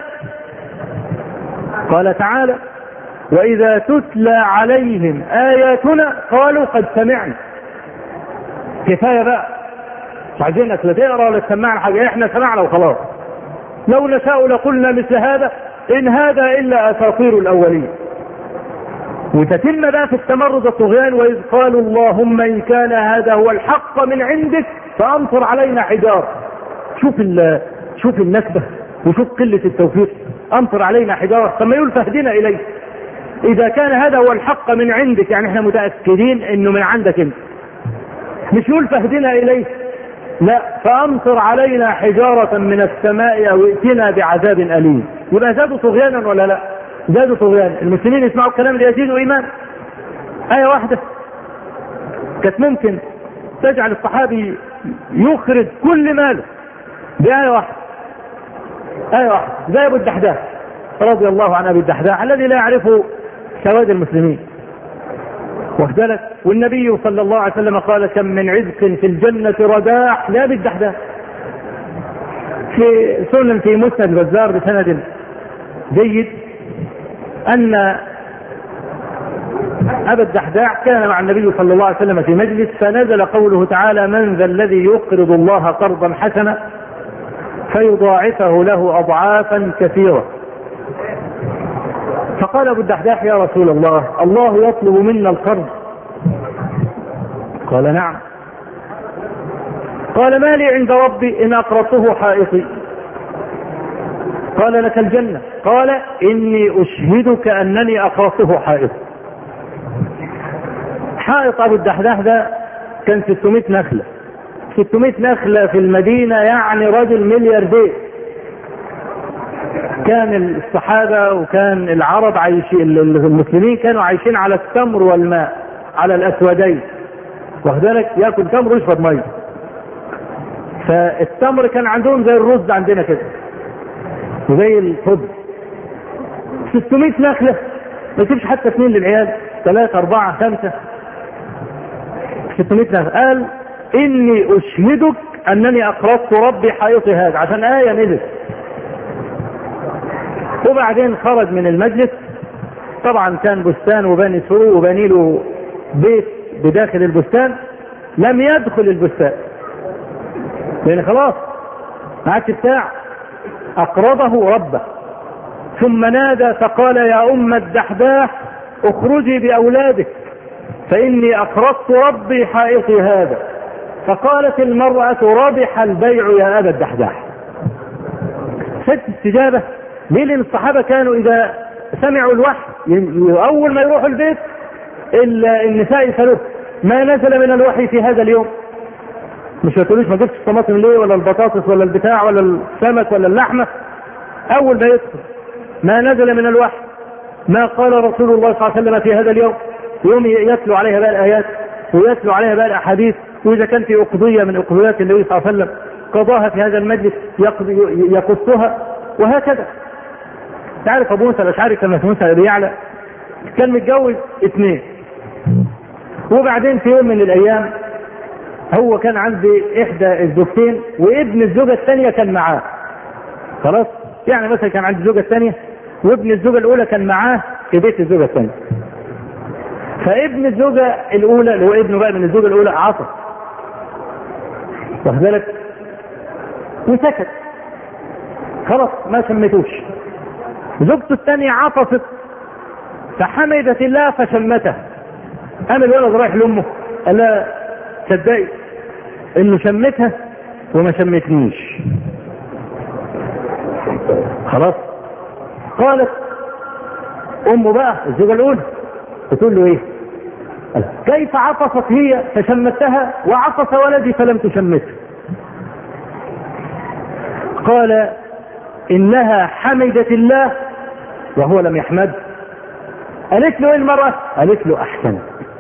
قال تعالى وإذا تتلى عليهم آياتنا قالوا قد سمعنا. كفاية بقى، مش عايزينك لا تقرأ ولا تسمعنا حاجة، احنا سمعنا وخلاص. لو نشاء لقلنا مثل هذا إن هذا إلا أساطير الأولين. وتتم بقى في التمرد الطغيان. وإذ قالوا اللهم إن كان هذا هو الحق من عندك فأمطر علينا حجارة. شوف شوف النكبة وشوف قلة التوفيق. أمطر علينا حجارة، ثم يقول فاهدنا إليه. إذا كان هذا هو الحق من عندك، يعني احنا متأكدين إنه من عندك انت، مش يقول فاهدنا إليه، لا، فأمطر علينا حجارة من السماء أو ائتنا بعذاب أليم. يبقى زادوا طغيانا ولا لا؟ زادوا طغيانا. المسلمين يسمعوا الكلام ليزيدوا إيمان. آية واحدة كانت ممكن تجعل الصحابي يخرج كل ماله بآية واحدة. آية واحدة زي أبو الدحداح رضي الله عن أبي الدحداح الذي لا يعرف سواد المسلمين واخدلت. والنبي صلى الله عليه وسلم قال كم من عزق في الجنة رداح لأبي الدحداح. في سنن في مسند البزار بسند جيد أن أبا الدحداح كان مع النبي صلى الله عليه وسلم في مجلس، فنزل قوله تعالى من ذا الذي يقرض الله قرضا حسنا فيضاعفه له أضعافا كثيرة. فقال أبو الدحداح يا رسول الله الله يطلب منا القرض؟ قال نعم. قال ما لي عند ربي إن أقرضته حائطي؟ قال لك الجنة. قال إني أشهدك أنني أقرضته حائط. حائط أبو الدحداح ده كان ستمائة نخلة. ستمائة نخلة في المدينة يعني رجل ملياردير. كان الصحابة وكان العرب عايشين، المسلمين كانوا عايشين على التمر والماء، على الأسودين، وذلك يأكل تمر ويشرب مية. فالتمر كان عندهم زي الرز عندنا كده وزي الخبز. ستمائة نخلة ما تجيبش حتى اثنين للعيال، ثلاثة أربعة خمسة. ستمائة نخلة. قال إني أشهدك أنني أقرضت ربي حائطي هذا، عشان آية نزل. وبعدين خرج من المجلس. طبعا كان بستان وبني سرو وبني له بيت بداخل البستان. لم يدخل البستان لأن خلاص ما عادش بتاع، أقرضه ربه. ثم نادى فقال يا أم الدحداح اخرجي بأولادك فإني أقرضت ربي حائطي هذا. فقالت المرأة ربح البيع يا أبا الدحداح. ست استجابة. ليه؟ لأن الصحابة كانوا إذا سمعوا الوحي أول ما يروحوا البيت إلا النساء يسألوه ما نزل من الوحي في هذا اليوم. مش هتقوليش ما جبتش الطماطم ليه ولا البطاطس ولا البتاع ولا السمك ولا اللحمة. اول ما يدخل ما نزل من الوحي، ما قال رسول الله صلى الله عليه وسلم في هذا اليوم، يوم يتلو عليها بقى الآيات ويتلو عليها بقى الأحاديث، وإذا كان في أقضية من أقضيات النبي صلى الله عليه وسلم قضاها في هذا المجلس يقصها، وهكذا. تعرف أبو موسى الأشعري كان موسى الذي يعلى كان متجوز اثنين، وبعدين في يوم من الأيام هو كان عند إحدى الزوجتين وابن الزوجة الثانية كان معاه. خلاص، يعني مثلا كان عند الزوجة الثانية وابن الزوجة الأولى كان معاه في بيت الزوجة الثانية. فابن الزوجة الأولى اللي هو ابنه بقى من الزوجة الأولى عطس، واخد بالك، وسكت، خلاص ما شمتوش. زوجته الثانية عطست فحمدت الله فشمته. قام الولد رايح لأمه قال لها تصدقي إنه شمتها وما شمتنيش. خلاص، قالت أمه بقى الزوجة الأولى بتقول له إيه؟ كيف عطست هي فشمتها وعطس ولدي فلم تشمته؟ قال إنها حمدت الله وهو لم يحمد. قالت له إيه المرأة؟ قالت له أحسن.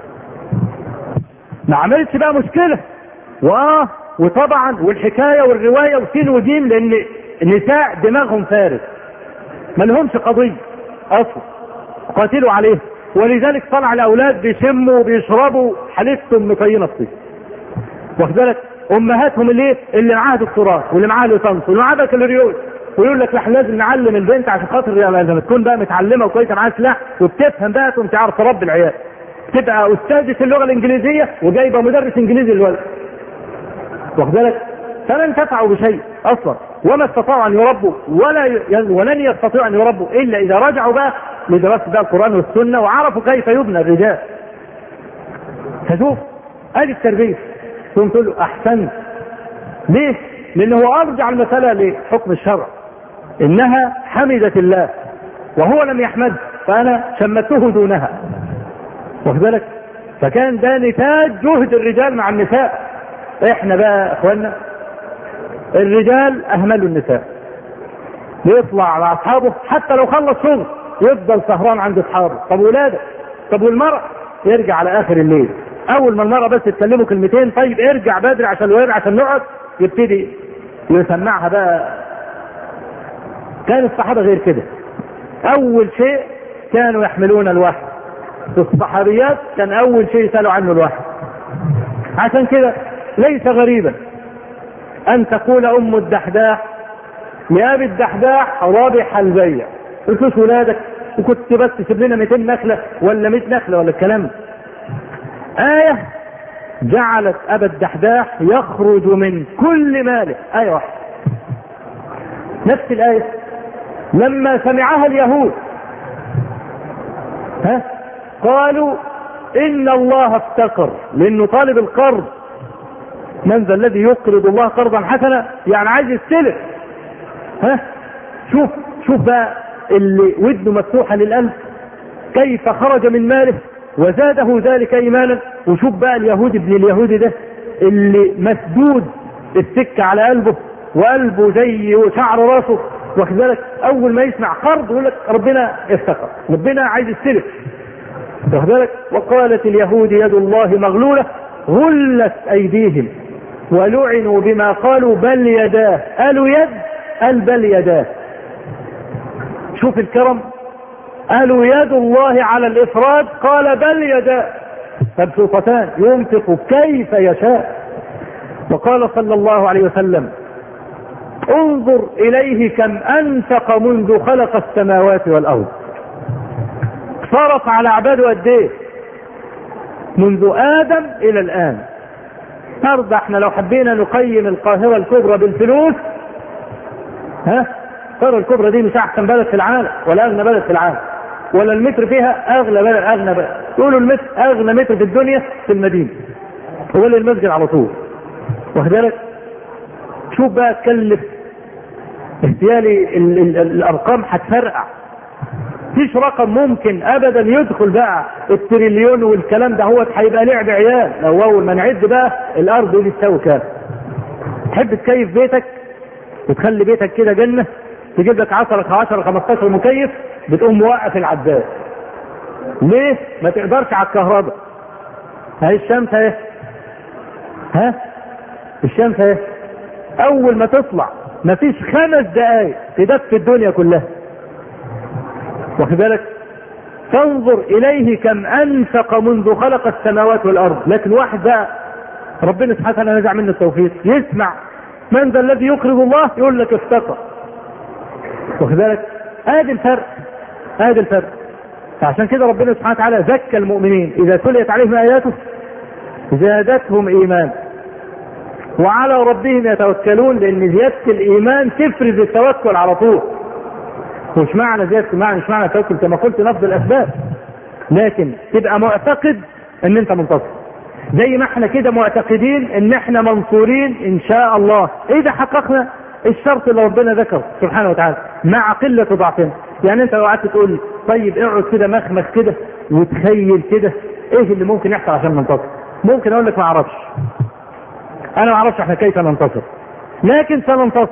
ما عملتش بقى مشكلة، وآه وطبعا والحكاية والرواية وسين ودين، لأن النساء دماغهم فارغ ما لهمش قضية أصلا، قاتلوا عليه. ولذلك طلع الأولاد بيشموا وبيشربوا حليبتهم مطينة الصيف، واخد بالك، أمهاتهم اللي اللي معاها دكتوراه واللي معاها ليسانس واللي معاها بكالوريوس، ويقول لك احنا لازم نعلم البنت عشان خاطر لما تكون بقى متعلمه وكويسه معاها سلاح وبتفهم بقى تقوم تعرف تربي العيال، تبقى استاذه اللغه الانجليزيه وجايبه مدرس انجليزي للولد، واخد بالك، فلن ينتفعوا بشيء اصلا، وما استطاعوا ان يربوا ولا ولن يستطيعوا ان يربوا الا اذا رجعوا بقى لدراسه بقى القران والسنه وعرفوا كيف يبنى الرجال. فشوف ادي التربيه، ثم تقول له احسنت. ليه؟ لانه هو ارجع المساله لحكم الشرع، انها حمدت الله وهو لم يحمد فانا شمته دونها، واخد بالك. فكان ده نتاج جهد الرجال مع النساء. احنا بقى اخوانا الرجال اهملوا النساء، يطلع مع اصحابه حتى لو خلص شغل يفضل سهران عند اصحابه. طب ولادك؟ طب والمرأة؟ يرجع على اخر الليل، اول ما المرأة بس تكلمه كلمتين طيب ارجع بدري عشان الوير عشان نقعد، يبتدي يسمعها بقى. كان الصحابة غير كده، اول شيء كانوا يحملون الوحي. الصحابيات كان اول شيء يسألوا عنه الوحي. عشان كده ليس غريبا ان تقول ام الدحداح لأبي الدحداح رابح البيع، قلتلوش ولادك وكنت بس تسيب لنا مئتين نخلة ولا مئة نخلة ولا الكلام. آية جعلت أبا الدحداح يخرج من كل ماله، آية واحدة نفس الآية لما سمعها اليهود ها قالوا إن الله افتقر، لأنه طالب القرض. من ذا الذي يقرض الله قرضا حسنا؟ يعني عايز يستلف. ها شوف شوف بقى اللي ودنه مفتوحة للقلب كيف خرج من ماله وزاده ذلك إيمانا. وشوف بقى اليهود ابن اليهودي ده اللي مسدود السكة على قلبه وقلبه زي شعر راسه، واخد بالك، أول ما يسمع قرض يقول لك ربنا افتقر، ربنا عايز يستلف، واخد بالك. وقالت اليهود يد الله مغلولة غلت أيديهم ولعنوا بما قالوا بل يداه، قالوا يد قال بل يداه. شوف الكرم، قالوا يد الله على الإفراد قال بل يداه مبسوطتان ينفق كيف يشاء. وقال صلى الله عليه وسلم انظر إليه كم أنفق منذ خلق السماوات والأرض. صرف على عباده قد ايه منذ آدم إلى الآن. النهارده احنا لو حبينا نقيم القاهرة الكبرى بالفلوس، ها القاهرة الكبرى دي مش أحسن بلد في العالم ولا أغنى بلد في العالم، ولا المتر فيها أغلى بلد أغنى بلد. يقولوا المتر أغنى متر في الدنيا في المدينة، هو اللي المسجد على طول، واخد بالك. شوف بقى تكلف احتيالي ال ال الأرقام هتفرقع، مفيش رقم ممكن ابدا يدخل بقى التريليون والكلام ده، هو هيبقى لعب عيال لو اول ما نعد بقى الارض دي تساوي كام. تحب تكيف بيتك وتخلي بيتك كده جنة، تجيب لك عشرة عشرة خمستاشر مكيف، بتقوم موقف العداد. ليه؟ ما تقدرش على الكهرباء. هاي الشمس اهي، ها الشمس اهي اول ما تطلع مفيش خمس دقايق تدفي الدنيا كلها. واخد بالك؟ تنظر اليه كم انفق منذ خلق السماوات والارض. لكن واحد بقى ربنا سبحانه وتعالى نزع منه التوفيق، يسمع من ذا الذي يقرض الله يقول لك افتقر. واخد بالك؟ ادي الفرق، ادي الفرق. فعشان كده ربنا سبحانه وتعالى زكى المؤمنين اذا تليت عليهم اياته زادتهم ايمان وعلى ربهم يتوكلون، لان زياده الايمان تفرز التوكل على طول. مش معنى زياده المعنى مش معنى التوكل كما قلت نفض الاسباب، لكن تبقى معتقد ان انت منتصر، زي ما احنا كده معتقدين ان احنا منصورين ان شاء الله اذا حققنا الشرط اللي ربنا ذكره سبحانه وتعالى مع قله ضعفنا. يعني انت لو قعدت تقول طيب اقعد كده مخمخ كده وتخيل كده ايه اللي ممكن يحصل عشان ننتصر، ممكن اقول لك ما اعرفش، انا ما اعرفش احنا كيف ننتصر، لكن سننتصر.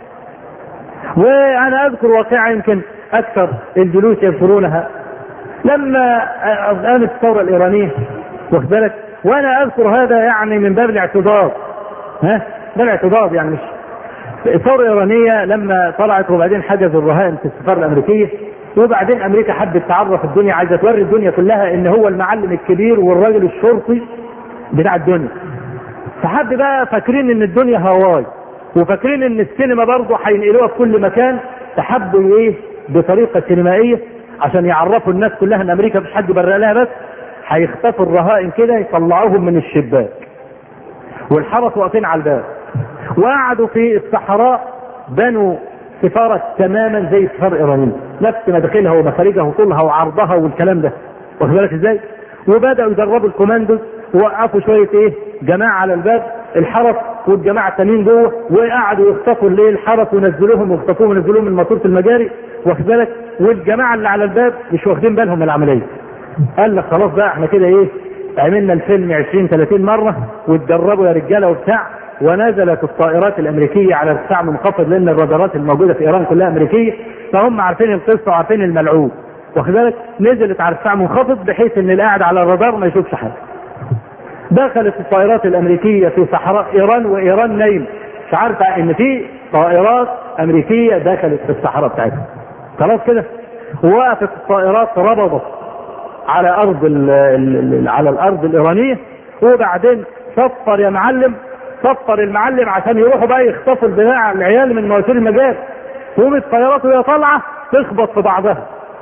وانا اذكر واقعة يمكن اكثر الجلوس يذكرونها لما قامت الثورة الايرانية، واخد بالك؟ وانا اذكر هذا يعني من باب الاعتذار، ها ده الاعتذار، يعني مش الثورة الايرانية لما طلعت وبعدين حجزوا الرهائن في السفارة الامريكية، وبعدين امريكا حبت تعرف الدنيا، عايزة توري الدنيا كلها ان هو المعلم الكبير والراجل الشرطي بتاع الدنيا. فحد بقى فاكرين ان الدنيا هواي وفاكرين ان السينما برضه هينقلوها في كل مكان، تحبوا ايه بطريقة سينمائية عشان يعرفوا الناس كلها ان امريكا مش حد برا لها، بس هيختفوا الرهائن كده يطلعوهم من الشباك، والحرس واقفين على الباب، وقعدوا في الصحراء بنوا سفارة تماما زي السفارة الإيرانية، نفس مداخلها ومخارجها وطولها وعرضها والكلام ده، واخد بالك ازاي؟ وبدأوا يدربوا الكوماندوز ووقفوا شوية ايه جماعة على الباب الحرس والجماعة التانيين جوه، وقعدوا يخطفوا الليل الحرس ونزلوهم ويخطفوهم ونزلوهم من ماسورة المجاري، واخد بالك؟ والجماعة اللي على الباب مش واخدين بالهم من العملية. قال لك خلاص بقى احنا كده ايه عملنا الفيلم عشرين ثلاثين مرة واتدربوا يا رجالة وبتاع، ونزلت الطائرات الامريكية على ارتفاع منخفض لان الرادارات الموجودة في ايران كلها امريكية، فهم عارفين القصة وعارفين الملعوب، واخد بالك؟ نزلت على ارتفاع منخفض بحيث ان اللي قاعد على الرادار ما يشوفش حاجة. دخلت الطائرات الامريكية في صحراء ايران وايران نايم، مش عارفة ان في طائرات امريكية دخلت في الصحراء بتاعتها. خلاص كده ووقفت الطائرات ربضت على ارض ال ال على الارض الايرانية، وبعدين صفر يا معلم، صفر المعلم عشان يروحوا بقى يخطفوا البناء العيال من مواسير المجال، تقوم الطيارات وهي طالعة تخبط في بعضها،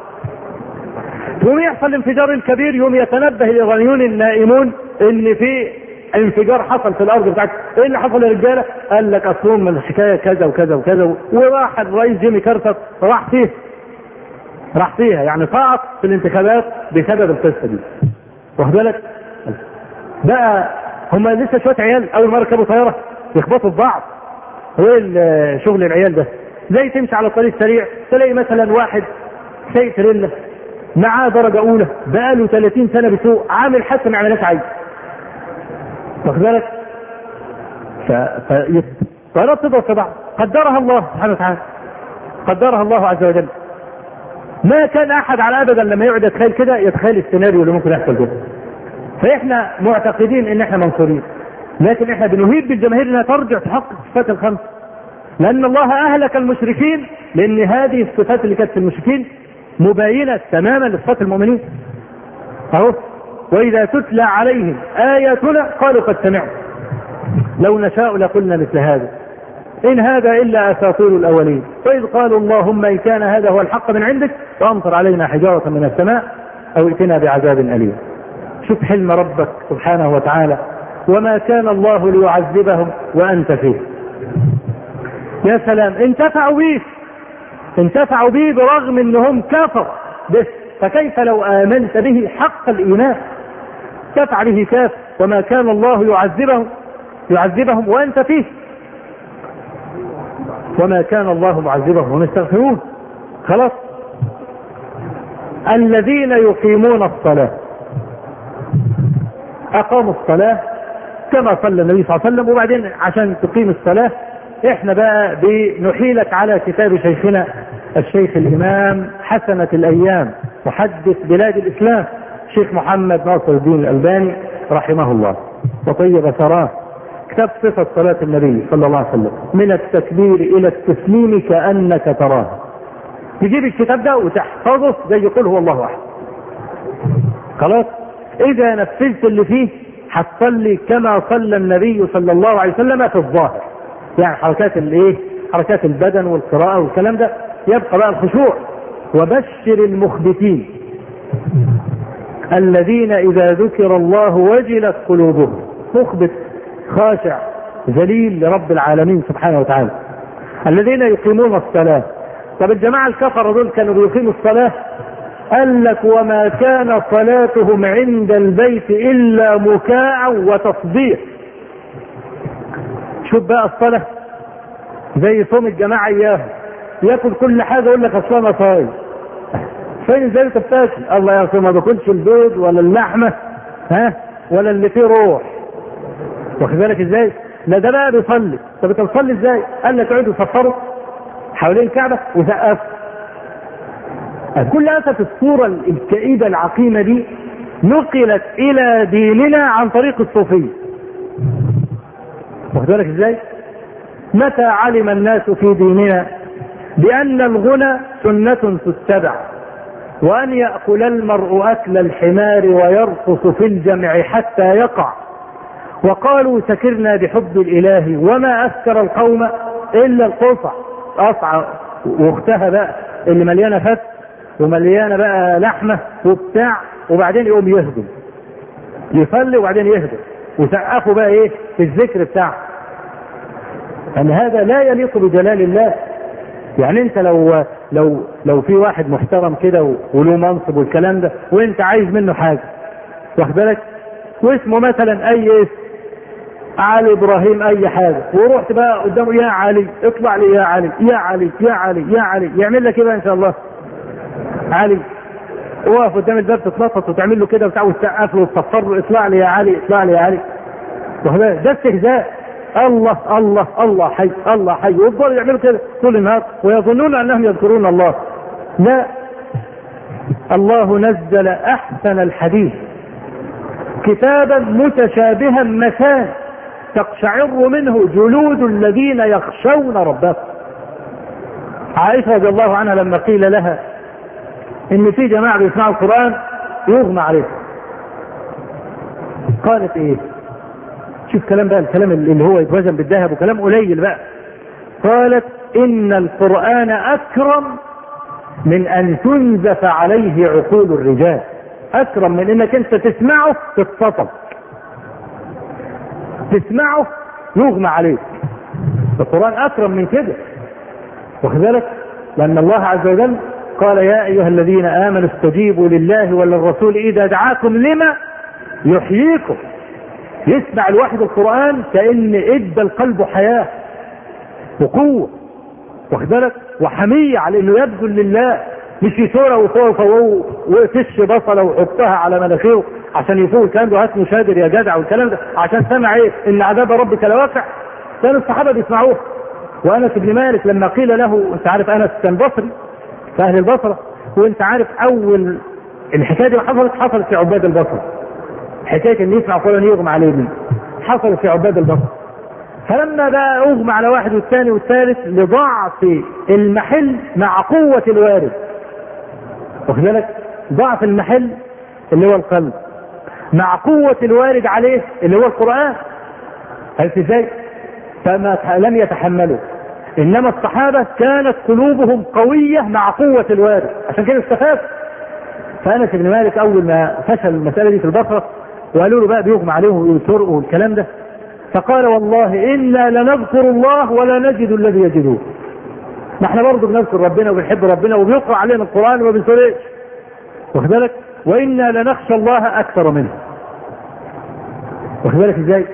يوم يحصل الانفجار الكبير، يوم يتنبه الايرانيون النائمون ان في انفجار حصل في الارض بتاعتك. ايه اللي حصل يا رجاله؟ قال لك اصلهم من الحكايه كذا وكذا وكذا، وراح الرئيس جيمي كارتر راح فيه راح فيها يعني سقط في الانتخابات بسبب القصه دي، واخد بالك؟ بقى هم لسه شويه عيال اول مره ركبوا طياره يخبطوا في بعض. هو شغل العيال ده زي تمشي على الطريق السريع تلاقي مثلا واحد سايق تريلا معاه درجة أولى بقاله ثلاثين سنة بسوق عامل حادثة ما عملهاش عايز، واخد بالك؟ فطيارات تضرب في بعض قدرها الله سبحانه وتعالى، قدرها الله عز وجل. ما كان أحد على أبدا لما يقعد يتخيل كده يتخيل السيناريو اللي ممكن يحصل ده. فإحنا معتقدين إن إحنا منصورين، لكن إحنا بنهيب بالجماهير إنها ترجع تحقق الصفات الخمس، لأن الله أهلك المشركين، لأن هذه الصفات اللي كانت في المشركين مباينة تماما لصفات المؤمنين. اهو واذا تتلى عليهم اياتنا قالوا قد سمعوا لو نشاء لقلنا مثل هذا ان هذا الا اساطير الاولين واذ قالوا اللهم ان كان هذا هو الحق من عندك فامطر علينا حجارة من السماء او ائتنا بعذاب اليم. شوف حلم ربك سبحانه وتعالى، وما كان الله ليعذبهم وانت فيه. يا سلام، انتفعوا بيه انتفعوا به برغم انهم كفر به، فكيف لو امنت به حق الايمان؟ كفع به كاف، وما كان الله يعذبهم يعذبهم وانت فيه، وما كان الله معذبهم وهم يستغفرون. خلاص. الذين يقيمون الصلاة، اقاموا الصلاة كما صلى النبي صلى الله عليه وسلم. وبعدين عشان تقيم الصلاة احنا بقى بنحيلك على كتاب شيخنا الشيخ الامام حسنة الايام محدث بلاد الاسلام شيخ محمد ناصر الدين الالباني رحمه الله وطيب ثراه، كتاب صفة صلاة النبي صلى الله عليه وسلم من التكبير الى التسليم كأنك تراه. تجيب الكتاب ده وتحفظه زي يقول هو الله احد. خلاص اذا نفذت اللي فيه هتصلي كما صلى النبي صلى الله عليه وسلم في الظاهر، يعني حركات الايه حركات البدن والقراءة والكلام ده يبقى بقى الخشوع. وبشر المخبتين الذين إذا ذكر الله وجلت قلوبهم. مخبت خاشع ذليل لرب العالمين سبحانه وتعالى الذين يقيمون الصلاة. طب الجماعة الكفر دول كانوا بيقيموا الصلاة؟ قال لك وما كان صلاتهم عند البيت إلا مكاء وتصديق. شوف بقى الصلاة زي صوم الجماعة اياهم، ياكل كل حاجة يقول لك اصل انا صايم. فين ازاي انت بتاكل؟ الله يا اخي ما باكلش البيض ولا اللحمة ها ولا اللي فيه روح. واخد بالك ازاي؟ لا ده بقى بيصلي. طب انت بتصلي ازاي؟ قال لك اقعدوا صفروا حوالين الكعبة وسقفوا. كل اسف الصورة الكئيبة العقيمة دي نقلت الى ديننا عن طريق الصوفية. واخد بالك ازاي؟ متى علم الناس في ديننا بأن الغنى سنة تتبع، وأن يأكل المرء أكل الحمار ويرقص في الجمع حتى يقع، وقالوا سكرنا بحب الإله وما أسكر القوم إلا القصع. قصعة واختها بقى اللي مليانة فت ومليانة بقى لحمة وبتاع، وبعدين يقوم يهدم يصلي وبعدين يهدم وسقفوا بقى ايه في الذكر بتاعه. ان هذا لا يليق بجلال الله. يعني انت لو لو لو في واحد محترم كده وله منصب والكلام ده وانت عايز منه حاجه واخد بالك واسمه مثلا اي اسم علي ابراهيم اي حاجه، ورحت بقى قدامه يا علي اطلع لي يا علي يا علي يا علي يا علي، يعمل لك ايه بقى ان شاء الله؟ علي وقف قدام الباب تتنطط وتعمل له كده وبتاع وتسقف له وتصفر له اطلع لي يا علي اطلع لي يا علي. ده استهزاء. الله الله الله حي الله حي، ويفضلوا يعملوا كده طول النهار ويظنون انهم يذكرون الله. لا، الله نزل احسن الحديث كتابا متشابها مثان تقشعر منه جلود الذين يخشون ربهم. عائشة رضي الله عنها لما قيل لها ان في جماعة بيسمعوا القرآن يغمى عليهم، قالت ايه؟ شوف كلام بقى، الكلام اللي هو يتوزن بالذهب وكلام قليل بقى. قالت ان القرآن اكرم من ان تنزف عليه عقول الرجال. اكرم من انك انت تسمعه تتسطل، تسمعه يغمى عليك. القرآن اكرم من كده، واخد بالك؟ لان الله عز وجل قال يا ايها الذين امنوا استجيبوا لله وللرسول اذا دعاكم لما يحييكم. يسمع الواحد القرآن كأن ادى القلب حياة وقوة، واخد بالك؟ وحمية على انه يبذل لله، مش يسوره وفوق وفش بصله وحطها على مناخيره عشان يفوق الكلام ده هات مشادر يا جدع والكلام ده عشان سمع ايه؟ ان عذاب ربك لواقع. كان الصحابة بيسمعوه. وانس بن مالك لما قيل له، انت عارف انس كان بصري في اهل البصرة، وانت عارف اول الحكاية دي حصلت حصلت في عباد البصرة. حكاية ان يسمع قرآن يغمى عليه دي حصلت في عباد البصرة. فلما بقى اغمى على واحد والثاني والثالث لضعف المحل مع قوة الوارد، واخد بالك؟ ضعف المحل اللي هو القلب مع قوة الوارد عليه اللي هو القرآن. عرفت ازاي؟ فما لم يتحملوا. انما الصحابة كانت قلوبهم قوية مع قوة الوارد، عشان كده استفاد. فأنس بن مالك اول ما فشل المسألة دي في البصرة وقالوا له بقى بيغمى عليهم ويسرقوا والكلام ده، فقال والله إنا لنذكر الله ولا نجد الذي يجدوه. ما احنا برضه بنذكر ربنا وبنحب ربنا وبيقرأ علينا القرآن وما بنسرقش، واخد بالك؟ وإنا لنخشى الله أكثر منه، واخد بالك ازاي؟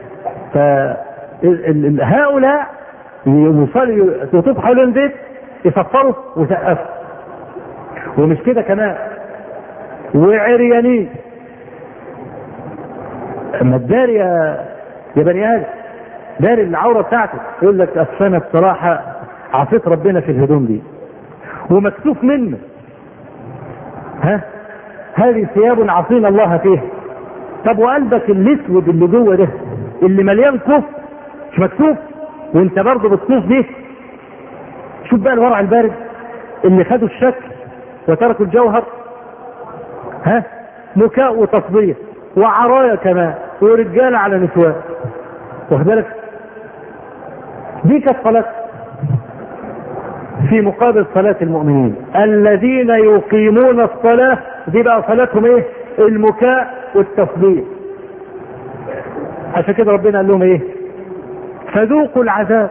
فهؤلاء يصلوا يطوف حول البيت يصفروا وسقفوا، ومش كده كمان وعريانين. اما الدارية يا بني ادم داري العوره بتاعته، يقول لك اصل انا بصراحه عصيت ربنا في الهدوم دي ومكسوف منه. ها هذه ثياب عصينا الله فيها. طب وقلبك الاسود اللي جوه ده اللي مليان كفر مش مكسوف وانت برضه بتطوف بيه؟ شوف بقى الورع البارد اللي خدوا الشكل وتركوا الجوهر. ها مكاء وتصدية وعرايا كمان ورجالة على نسوان. واخد بالك؟ دي كانت صلاة في مقابل صلاة المؤمنين الذين يقيمون الصلاة. دي بقى صلاتهم ايه؟ المكاء والتصدية. عشان كده ربنا قال لهم ايه؟ فذوقوا العذاب.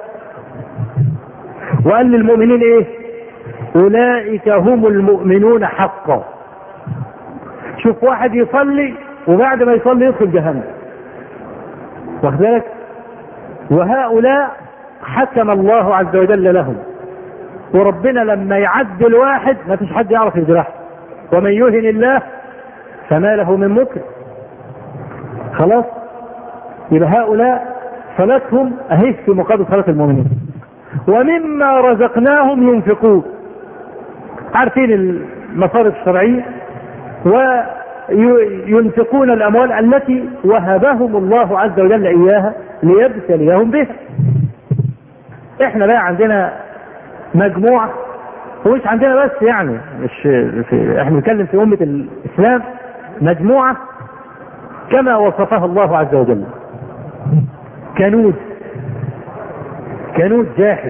وقال للمؤمنين ايه؟ اولئك هم المؤمنون حقا. شوف واحد يصلي وبعد ما يصلي يدخل جهنم. واخد بالك؟ وهؤلاء حكم الله عز وجل لهم. وربنا لما يعدل واحد ما فيش حد يعرف يجرحه. ومن يهن الله فما له من مكرم. خلاص؟ يبقى هؤلاء صلاتهم اهي في مقابل صلاة المؤمنين. ومما رزقناهم ينفقون. عارفين المصارف الشرعية، وينفقون الاموال التي وهبهم الله عز وجل اياها ليبتليهم بها. احنا بقى عندنا مجموعة، ومش عندنا بس يعني، مش في احنا بنتكلم في امة الاسلام، مجموعة كما وصفها الله عز وجل. كنود كنود جاحد.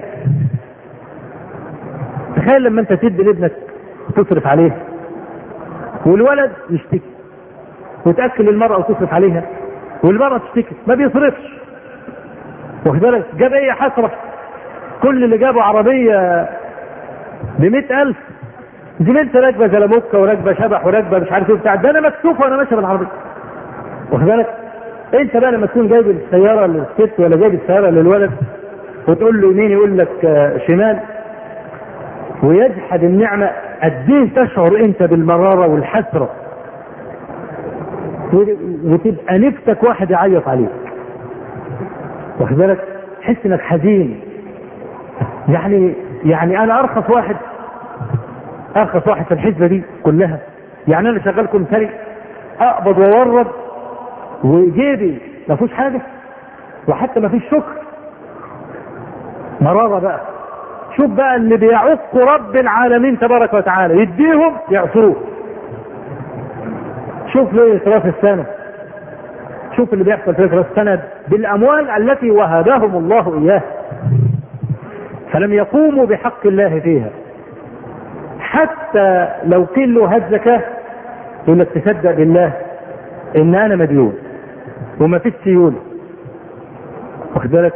تخيل لما انت تدي لابنك تصرف عليه والولد يشتكي، وتأكل المرأة وتصرف عليها والمرأة تشتكي ما بيصرفش. واخد بالك؟ جاب ايه حسرة؟ كل اللي جابوا عربية بمئة ألف، زميلتي راكبة زلموكة وراكبة شبح وراكبة مش عارف ايه بتاع ده، انا مكسوف وانا ماشي بالعربية. واخد بالك؟ انت بقى لما تكون جايب السيارة للست ولا جايب السيارة للولد وتقول له يمين يقول لك شمال ويجحد النعمة، قد ايه تشعر انت بالمرارة والحسرة، وتبقى نفسك واحد يعيط عليك. واخد بالك؟ تحس انك حزين. يعني يعني انا ارخص واحد ارخص واحد في الحسبة دي كلها. يعني انا شغال كمثري اقبض واورد وجيبي ما فيهوش حاجة وحتى ما فيش شكر. مرارة بقى. شوف بقى اللي بيعق رب العالمين تبارك وتعالى يديهم يعصروه. شوف ليه إسراف السنة. شوف اللي بيحصل في إسراف السنة بالأموال التي وهبهم الله إياها، فلم يقوموا بحق الله فيها. حتى لو قيل له هات زكاة يقول لك تصدق بالله إن أنا مديون وما فيش سيولة. واخد بالك؟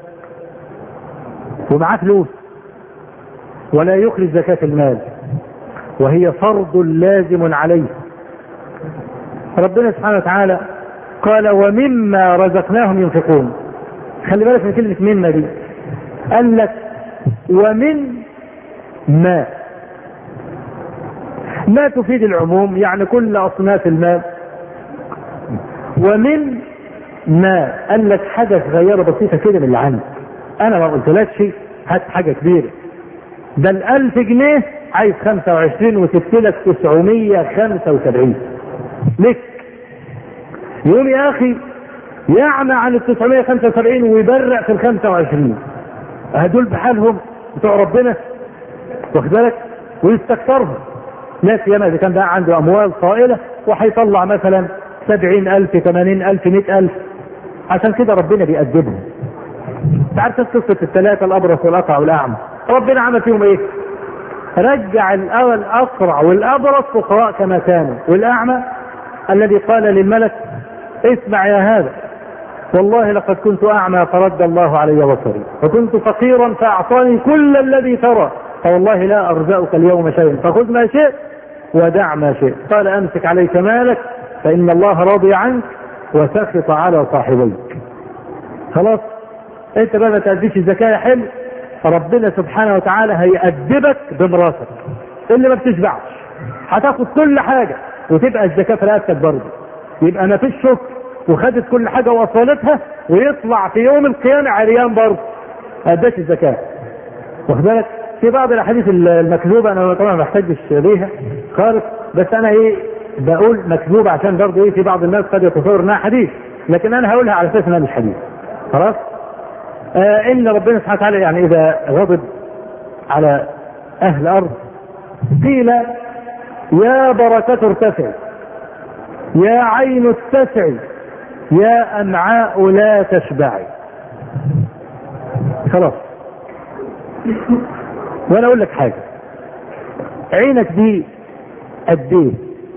ومعاه فلوس ولا يخرج زكاة المال وهي فرض لازم عليه. ربنا سبحانه وتعالى قال ومما رزقناهم ينفقون. خلي بالك من كلمة مما دي. قال لك ومن ما ما تفيد العموم، يعني كل أصناف المال. ومن ما قال لك حاجة صغيرة بسيطة كده من اللي عندك. أنا ما قلتلكش هات حاجة كبيرة، ده الألف جنيه عايز خمسة وعشرين وتبتلك تسعمية خمسة وسبعين لك. يقول يا أخي يعمى عن التسعمية خمسة وسبعين ويبرع في الخمسة وعشرين. هدول بحالهم بتوع ربنا. واخد بالك؟ ويستكثرهم. ناس ياما إذا كان بقى عنده أموال طائلة وهيطلع مثلا سبعين ألف ثمانين ألف مئة ألف. عشان كده ربنا بيأدبهم. تعرف قصة الثلاثة الأبرص والأقرع والأعمى؟ ربنا عمل فيهم إيه؟ رجع الأقرع والأبرص فقراء كما كانوا، والأعمى الذي قال للملك اسمع يا هذا والله لقد كنت أعمى فرد الله علي بصري وكنت فقيرا فأعطاني كل الذي ترى فوالله لا أرزقك اليوم شيئا فخذ ما شئت ودع ما شئت. قال أمسك عليك مالك فإن الله راضي عنك وسخط على صاحبيك. خلاص انت بقى ما تأديش الزكاة حلو، ربنا سبحانه وتعالى هيأدبك بمراتك اللي ما بتشبعش. هتاخد كل حاجة وتبقى الزكاة في رقبتك برضه. يبقى ما فيش شكر وخدت كل حاجه وصلتها، ويطلع في يوم القيامه عريان برضه ما اداش الزكاه. واخد بالك؟ في بعض الاحاديث المكذوبه انا طبعا ما بحتاجش بيها خالص، بس انا ايه بقول مكذوبه عشان برضه ايه في بعض الناس قد يتصور انها حديث، لكن انا هقولها على اساس انها مش حديث. خلاص؟ آه ان ربنا سبحانه وتعالى يعني اذا غضب على اهل الارض قيل يا بركة ارتفع، يا عين اتسعي، يا امعاء لا تشبعي. خلاص. وانا اقول لك حاجه، عينك دي قد ايه؟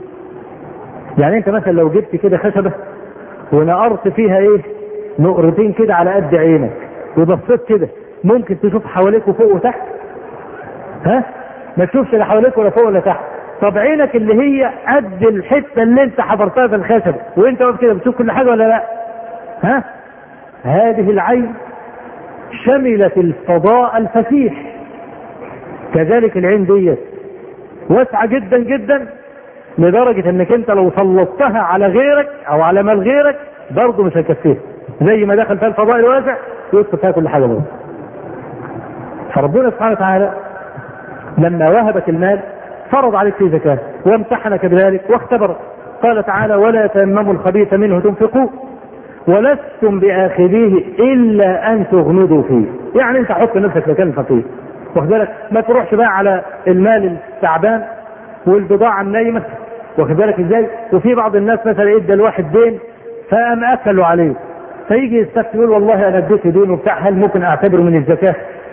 يعني انت مثلا لو جبت كده خشبه ونقرت فيها ايه نقرتين كده على قد عينك وبصيت كده، ممكن تشوف حواليك وفوق وتحت؟ ها؟ ما تشوفش لا حواليك ولا فوق ولا تحت. طب عينك اللي هي قد الحته اللي انت حفرتها في الخشب وانت واقف كده بتشوف كل حاجه ولا لا؟ ها؟ هذه العين شملت الفضاء الفسيح. كذلك العين ديت واسعه جدا جدا لدرجه انك انت لو سلطتها على غيرك او على مال غيرك برضه مش هيكفيها، زي ما دخل فيها الفضاء الواسع يدخل فيها كل حاجه برضه. فربنا سبحانه وتعالى لما وهبك المال فرض عليك فيه زكاه وامتحنك بذلك واختبرك. قال تعالى ولا يتيمموا الخبيث منه تنفقون ولستم باخذيه الا ان تغمضوا فيه. يعني انت حط نفسك مكان الفقير، واخد بالك؟ ما تروحش بقى على المال التعبان والبضاعه النايمه، واخد بالك ازاي؟ وفي بعض الناس مثلا ادى الواحد دين فقام اكلوا عليه، فيجي يستفتي يقول والله انا اديت دين وبتاع، هل ممكن اعتبره من الزكاه؟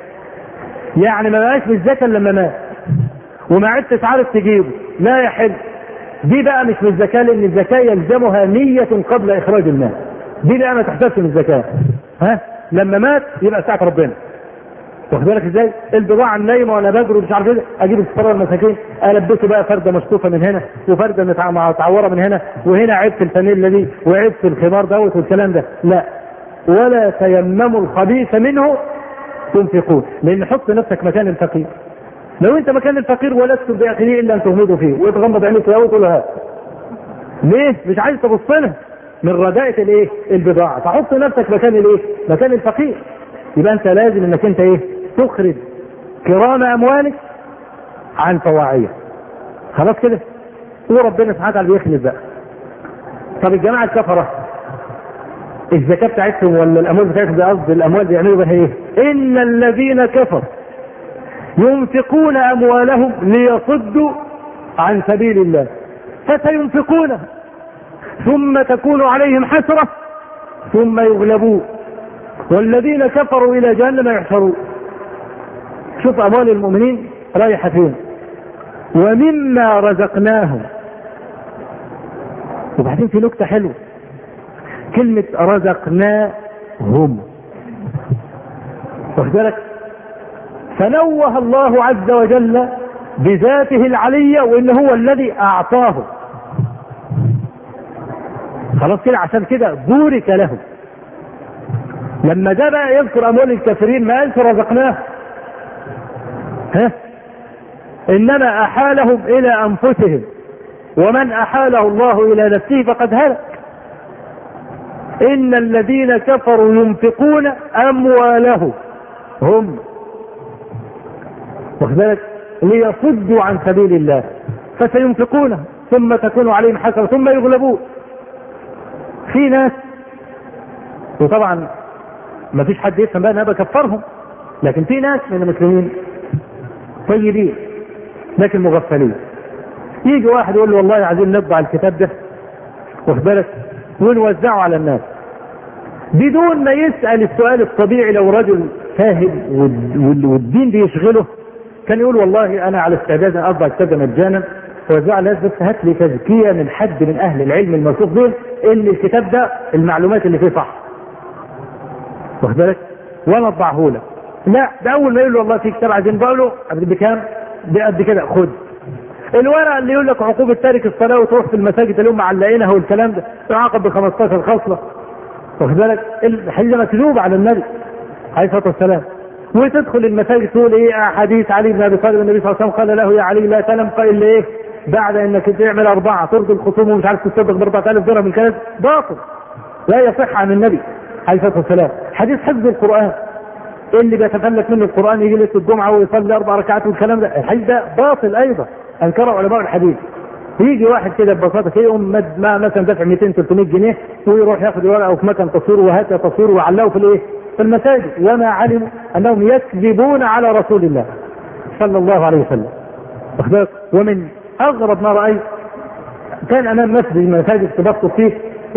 يعني ما بقاش بالزكاه لما مات وما عدتش عارف تجيبه، لا يحل. دي بقى مش من الزكاه، لان الزكاه يلزمها نيه قبل اخراج المال. دي بقى ما تحتاجش من الزكاه. ها؟ لما مات يبقى ساعه ربنا. واخد بالك ازاي؟ البضاعه النايمه وانا بجري مش عارف ايه، اجيب الفقراء المساكين البسه بقى فرده مشطوفه من هنا وفرده متعوره من هنا، وهنا عيب في الفانيلا دي وعيب في الخمار دوت والكلام ده. لا، ولا تيمموا الخبيث منه تنفقون، لان حط نفسك مكان الفقير. لو انت مكان الفقير ولستم باخره الا ان تغمضوا فيه وتغمض عينيك وتقول له ليه؟ مش عايز تبص لها من رداءة الايه؟ البضاعه. فحط نفسك مكان الايه؟ مكان الفقير. يبقى انت لازم انك انت ايه؟ تخرج كرام اموالك عن فواعيه. خلاص كده؟ وربنا سبحانه وتعالى بيخلف بقى. طب الجماعه الكفره الزكاه بتاعتهم ولا الاموال بتاعتهم، ده قصد الاموال بيعملوا بها ايه؟ ان الذين كفروا ينفقون اموالهم ليصدوا عن سبيل الله فسينفقونها ثم تكون عليهم حسرة ثم يغلبون والذين كفروا الى جهنم يحشرون. شوف اموال المؤمنين رايحة فين؟ ومما رزقناهم. وبعدين في نكتة حلوة، كلمة رزقناهم، واخد بالك؟ فنوه الله عز وجل بذاته العلية وإن هو الذي أعطاه. خلاص كده؟ عشان كده بورك له. لما ده بقى يذكر أموال الكافرين ما قالش رزقناه، ها؟ إنما أحالهم إلى أنفسهم، ومن أحاله الله إلى نفسه فقد هلك. إن الذين كفروا ينفقون أموالهم هم، واخد بالك؟ ليصدوا عن سبيل الله فسينفقونه ثم تكون عليهم حسرة ثم يغلبون. في ناس، وطبعا ما فيش حد يفهم بقى انا بكفرهم، لكن في ناس من المسلمين طيبين لكن مغفلين. يجي واحد يقول له والله عايزين نطبع الكتاب ده، واخد بالك؟ ونوزعه على الناس بدون ما يسأل السؤال الطبيعي. لو رجل فاهم والدين بيشغله كان يقول والله انا على استعداد ان اطبع الكتاب مجانا ووزعه على الناس، بس هات لي تزكيه من حد من اهل العلم الموثوق به ان الكتاب ده المعلومات اللي فيه صح، واخد بالك؟ وانا اطبعه لك. لا، ده اول ما يقول له والله في كتاب عايزين نطبعه له بكام؟ بقد كده، خد الورقه اللي يقول لك عقوبه تارك الصلاه وتروح في المساجد اللي هم معلقينها والكلام ده تعاقب ب خمستاشر خصله، واخد بالك؟ الحديث مكذوب على النبي عليه الصلاه والسلام. وتدخل المساجد تقول ايه؟ حديث علي بن ابي طالب النبي صلى الله عليه وسلم قال له يا علي لا تنم الا ايه؟ بعد انك تعمل اربعه ترضي الخصوم ومش عارف تصدق ب أربعة آلاف درهم من كذا، باطل. لا يصح عن النبي عليه الصلاه والسلام. حديث حفظ القران اللي بيتفلت منه القران يجي ليله الجمعه ويصلي اربع ركعات والكلام ده، الحديث ده باطل ايضا، انكره علماء الحديث. يجي واحد كده ببساطه كده يقوم مثلا دافع مئتين ثلاثمائة جنيه ويروح ياخد ورقه او في مكان تصوير وهات تصوير ويعلقه في الايه؟ في المساجد، وما علموا انهم يكذبون على رسول الله صلى الله عليه وسلم. ومن اغرب ما رايت كان امام مسجد من المساجد تبطل فيه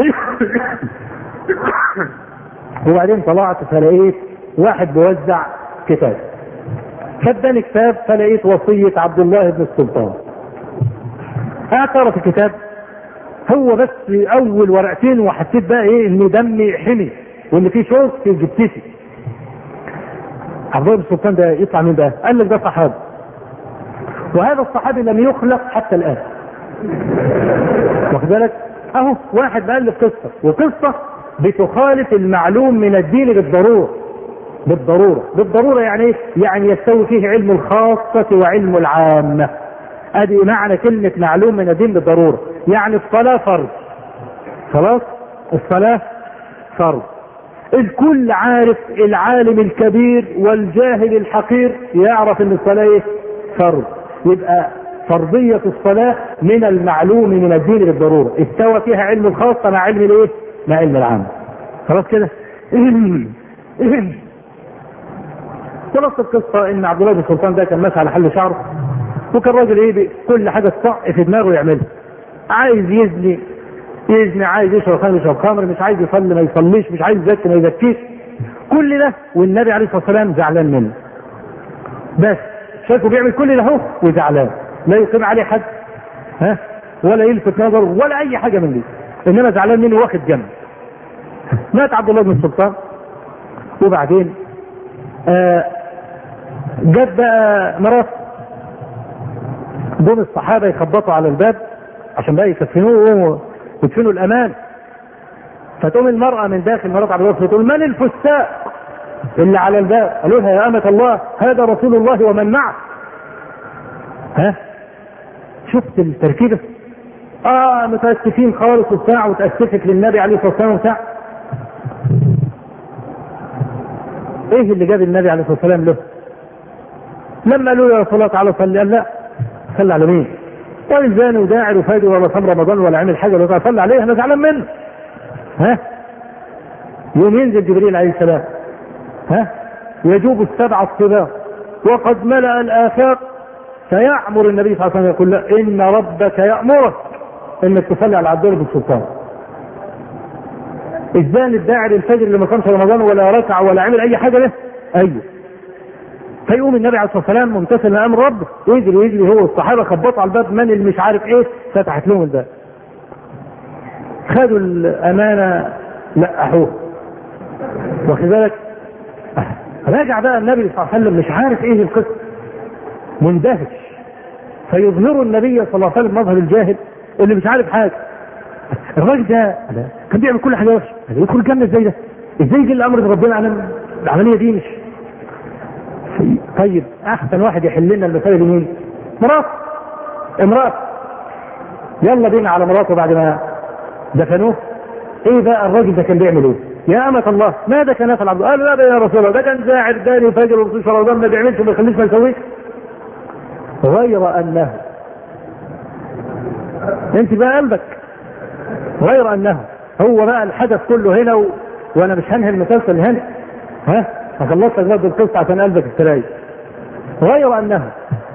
وبعدين طلعت فلقيت واحد بيوزع كتاب، فاداني كتاب فلقيت وصيه عبد الله بن السلطان. اعترف في الكتاب هو بس اول ورقتين وحسيت بقى ايه ان دمي حمي وان في شوك في جبتتي. عبد الله بن السلطان ده يطلع من ده؟ قال لك ده صحابي، وهذا الصحابي لم يخلق حتى الان. واخد بالك؟ اهو واحد بألف قصه، وقصه بتخالف المعلوم من الدين بالضروره. بالضروره بالضروره يعني ايه؟ يعني يستوي فيه علم الخاصه وعلم العامه. ادي معنى كلمه معلوم من الدين بالضروره، يعني الصلاه فرض. خلاص؟ الصلاه فرض. الكل عارف، العالم الكبير والجاهل الحقير يعرف ان الصلاه ايه؟ فرض. يبقى فرضيه الصلاه من المعلوم من الدين بالضروره، استوى فيها علم الخاصه مع علم الايه؟ مع علم العام. خلاص كده؟ خلاص القصه ان عبد الله بن السلطان ده كان ماشي على حل شعره، وكان راجل ايه؟ كل حاجه تصع في دماغه يعملها. عايز يزني يزني، عايز يشرب خمر يشرب خمر، مش عايز يصلي ما يصليش، مش عايز يزكي ما يزكيش، كل ده والنبي عليه الصلاه والسلام زعلان منه. بس شايفه بيعمل كل ده اهو وزعلان، لا يقيم عليه حد ها ولا يلفت نظر ولا اي حاجه من دي، انما زعلان منه واخد جنب. مات عبد الله بن السلطان، وبعدين آه جت بقى مرات دون الصحابه يخبطوا على الباب عشان بقى يكفنوه ويدفنوا الامان. فتقوم المراه من داخل مرات عبد الله تقول: من الفساق اللي على الباب؟ قالوا لها: يا امة الله هذا رسول الله ومن معه. ها شفت التركيبه؟ اه متاسفين خالص وبتاع، وتاسفك للنبي عليه الصلاه والسلام وبتاع. ايه اللي جاب النبي عليه الصلاه والسلام له؟ لما قالوا يا رسول الله تعالى صلي، قال لا. صلى على مين؟ قال زاني وداعر وفاجر ولا صام رمضان ولا عمل حاجه ولا صلى عليه، انا زعلان منه. ها يوم ينزل جبريل عليه السلام ها يجوب السبع الطباق وقد ملأ الآفاق، فيأمر النبي صلى الله عليه وسلم يقول له: إن ربك يأمرك إنك تصلي على عبد الله بن السلطان. الزاني الداعر الفجر اللي ما صامش رمضان ولا ركع ولا عمل أي حاجة له، أيوه. فيقوم النبي عليه الصلاة والسلام ممتثل لأمر ربه، ويجري ويجري هو والصحابة، خبطوا على الباب، من اللي مش عارف إيه، فتحت لهم الباب. خدوا الأمانة لقحوه. واخد بالك؟ راجع بقى النبي صلى الله عليه وسلم مش عارف ايه القصه، مندهش. فيظهر النبي صلى الله عليه وسلم مظهر الجاهل اللي مش عارف حاجه. الراجل ده كان بيعمل كل حاجه وحشه، يدخل الجنه ازاي ده؟ ازاي يجي الامر بربنا على العمليه دي؟ مش طيب. احسن واحد يحل لنا المسائل مين؟ مرات امراه. يلا بينا على مراته بعد ما دفنوه. ايه بقى الراجل ده كان بيعمل ايه؟ يا أمة الله ماذا كان يفعل عبد الله؟ قال: لا يا رسول الله ده كان زاعر داني وفاجر ومصيش رمضان ما بيعملش ما يخليش ما يسويش. غير أنه أنت بقى قلبك، غير أنه هو بقى الحدث كله هنا و... وأنا مش هنهي المسلسل هنا، ها خلصت أجلاد القصة عشان قلبك استريح. غير أنه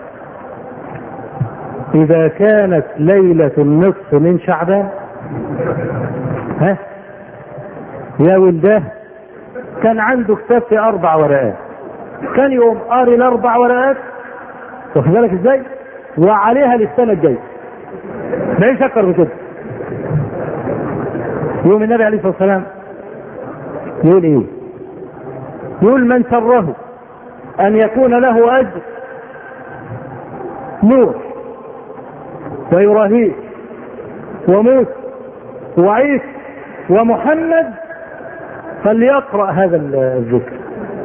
إذا كانت ليلة النصف من شعبان، ها يا ولده كان عنده كتاب في اربع ورقات، كان يوم قاري الاربع ورقات، واخد بالك ازاي؟ وعليها للسنه الجايه. ما يشكر بكده. يوم النبي عليه الصلاه والسلام يقول ايه؟ يقول: من سره ان يكون له اجر نوح وابراهيم وموسى وعيسى ومحمد فليقرأ هذا الذكر.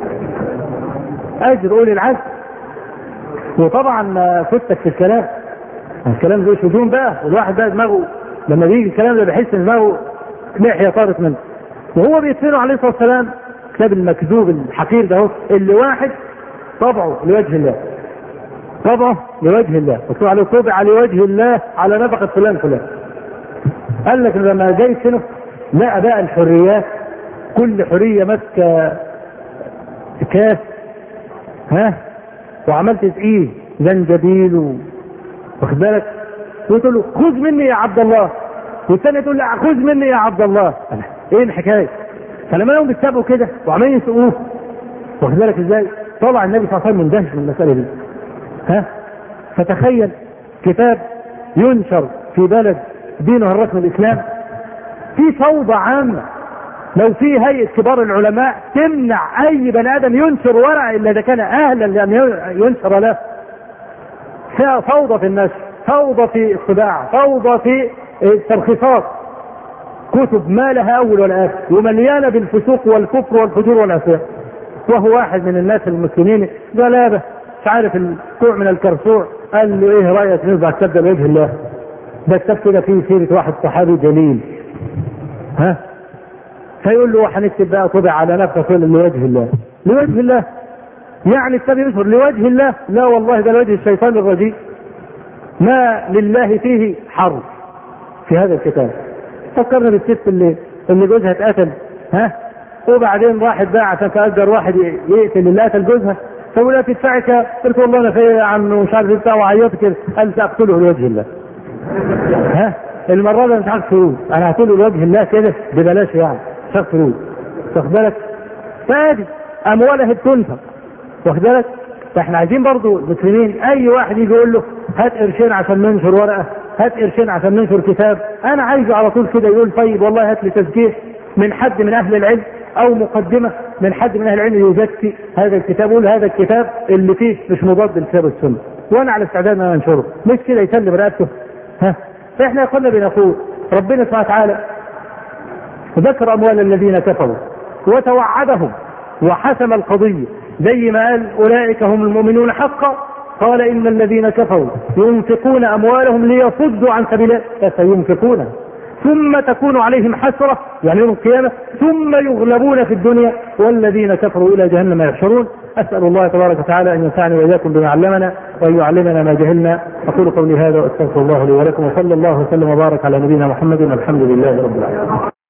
أجر أولي العزم. وطبعا فتك في الكلام، الكلام ده مش هجوم بقى، والواحد بقى دماغه لما بيجي الكلام ده بيحس ان دماغه لحية طارت منه. وهو بيدفنه عليه الصلاة والسلام كتاب المكذوب الحقير ده هو اللي واحد طبعه لوجه الله، طبعه لوجه الله، مكتوب عليه طبع لوجه الله على نفقة فلان فلان. قال لك لما جاي يدفنه لقى بقى الحريات، كل حرية ماسكة كاس ها وعملت تقيل زنجبيل واخد بالك، وتقول له خذ مني يا عبد الله، والثانيه تقول له خذ مني يا عبد الله. ايه الحكايه؟ فلما لهم بيتسابقوا كده وعمالين يسوقوه واخد بالك ازاي، طلع النبي صلى الله عليه وسلم مندهش من المساله دي. ها فتخيل كتاب ينشر في بلد دينه الرسمي الاسلام، في فوضى عامه، لو في هيئه كبار العلماء تمنع اي بني ادم ينشر ورقه الا اذا كان اهلا لان ينشر له. فيها فوضى في النشر، فوضى في الطباعه، فوضى في الترخيصات، كتب ما لها اول ولا اخر ومليانه بالفسوق والكفر والفجور والعصيان. وهو واحد من الناس المسلمين غلابه مش عارف الكوع من الكرسوع، قال له ايه رايك نرجع كتاب ده لوجه الله؟ ده كتاب كده فيه سيره واحد صحابي جليل. ها فيقول له هنكتب بقى طبع على نفسه لوجه الله. لوجه الله يعني الكتاب ينشر لوجه الله؟ لا والله ده لوجه الشيطان الرجيم. ما لله فيه حرف في هذا الكتاب. فكرنا بالست اللي اللي جوزها اتقتل، ها وبعدين راحت بقى عشان تأجر واحد يقتل اللي قتل جوزها، فقول لها تدفعك، قلت والله انا في عنه مش عارف بتاع وعيطت كده، قال ساقتله لوجه الله. ها المره دي مش عارف فلوس، انا هقتله لوجه الله كده ببلاش يعني مش عارف فلوس، واخد بالك؟ فادي اموالها بتنفق، واخد بالك؟ فاحنا عايزين برضو المسلمين اي واحد يجي يقول له هات قرشين عشان ننشر ورقه، هات قرشين عشان ننشر كتاب، انا عايزه على طول كده يقول طيب والله هات لي تزكيه من حد من اهل العلم او مقدمه من حد من اهل العلم يزكي هذا الكتاب، يقول هذا الكتاب اللي فيه مش مضاد للكتاب والسنه وانا على استعداد ان انا انشره، مش كده يسلم رقبته. ها فاحنا كنا بنقول ربنا سبحانه وتعالى ذكر اموال الذين كفروا وتوعدهم وحسم القضيه زي ما قال اولئك هم المؤمنون حقا، قال ان الذين كفروا ينفقون اموالهم ليصدوا عن سبيل الله فسينفقونها ثم تكون عليهم حسرة يعني يوم القيامة ثم يغلبون في الدنيا والذين كفروا إلى جهنم يحشرون. أسأل الله تبارك وتعالى أن ينفعني وإياكم بما علمنا وأن يعلمنا ما جهلنا. أقول قولي هذا وأستغفر الله لي ولكم وصلى الله وسلم وبارك على نبينا محمد والحمد لله رب العالمين.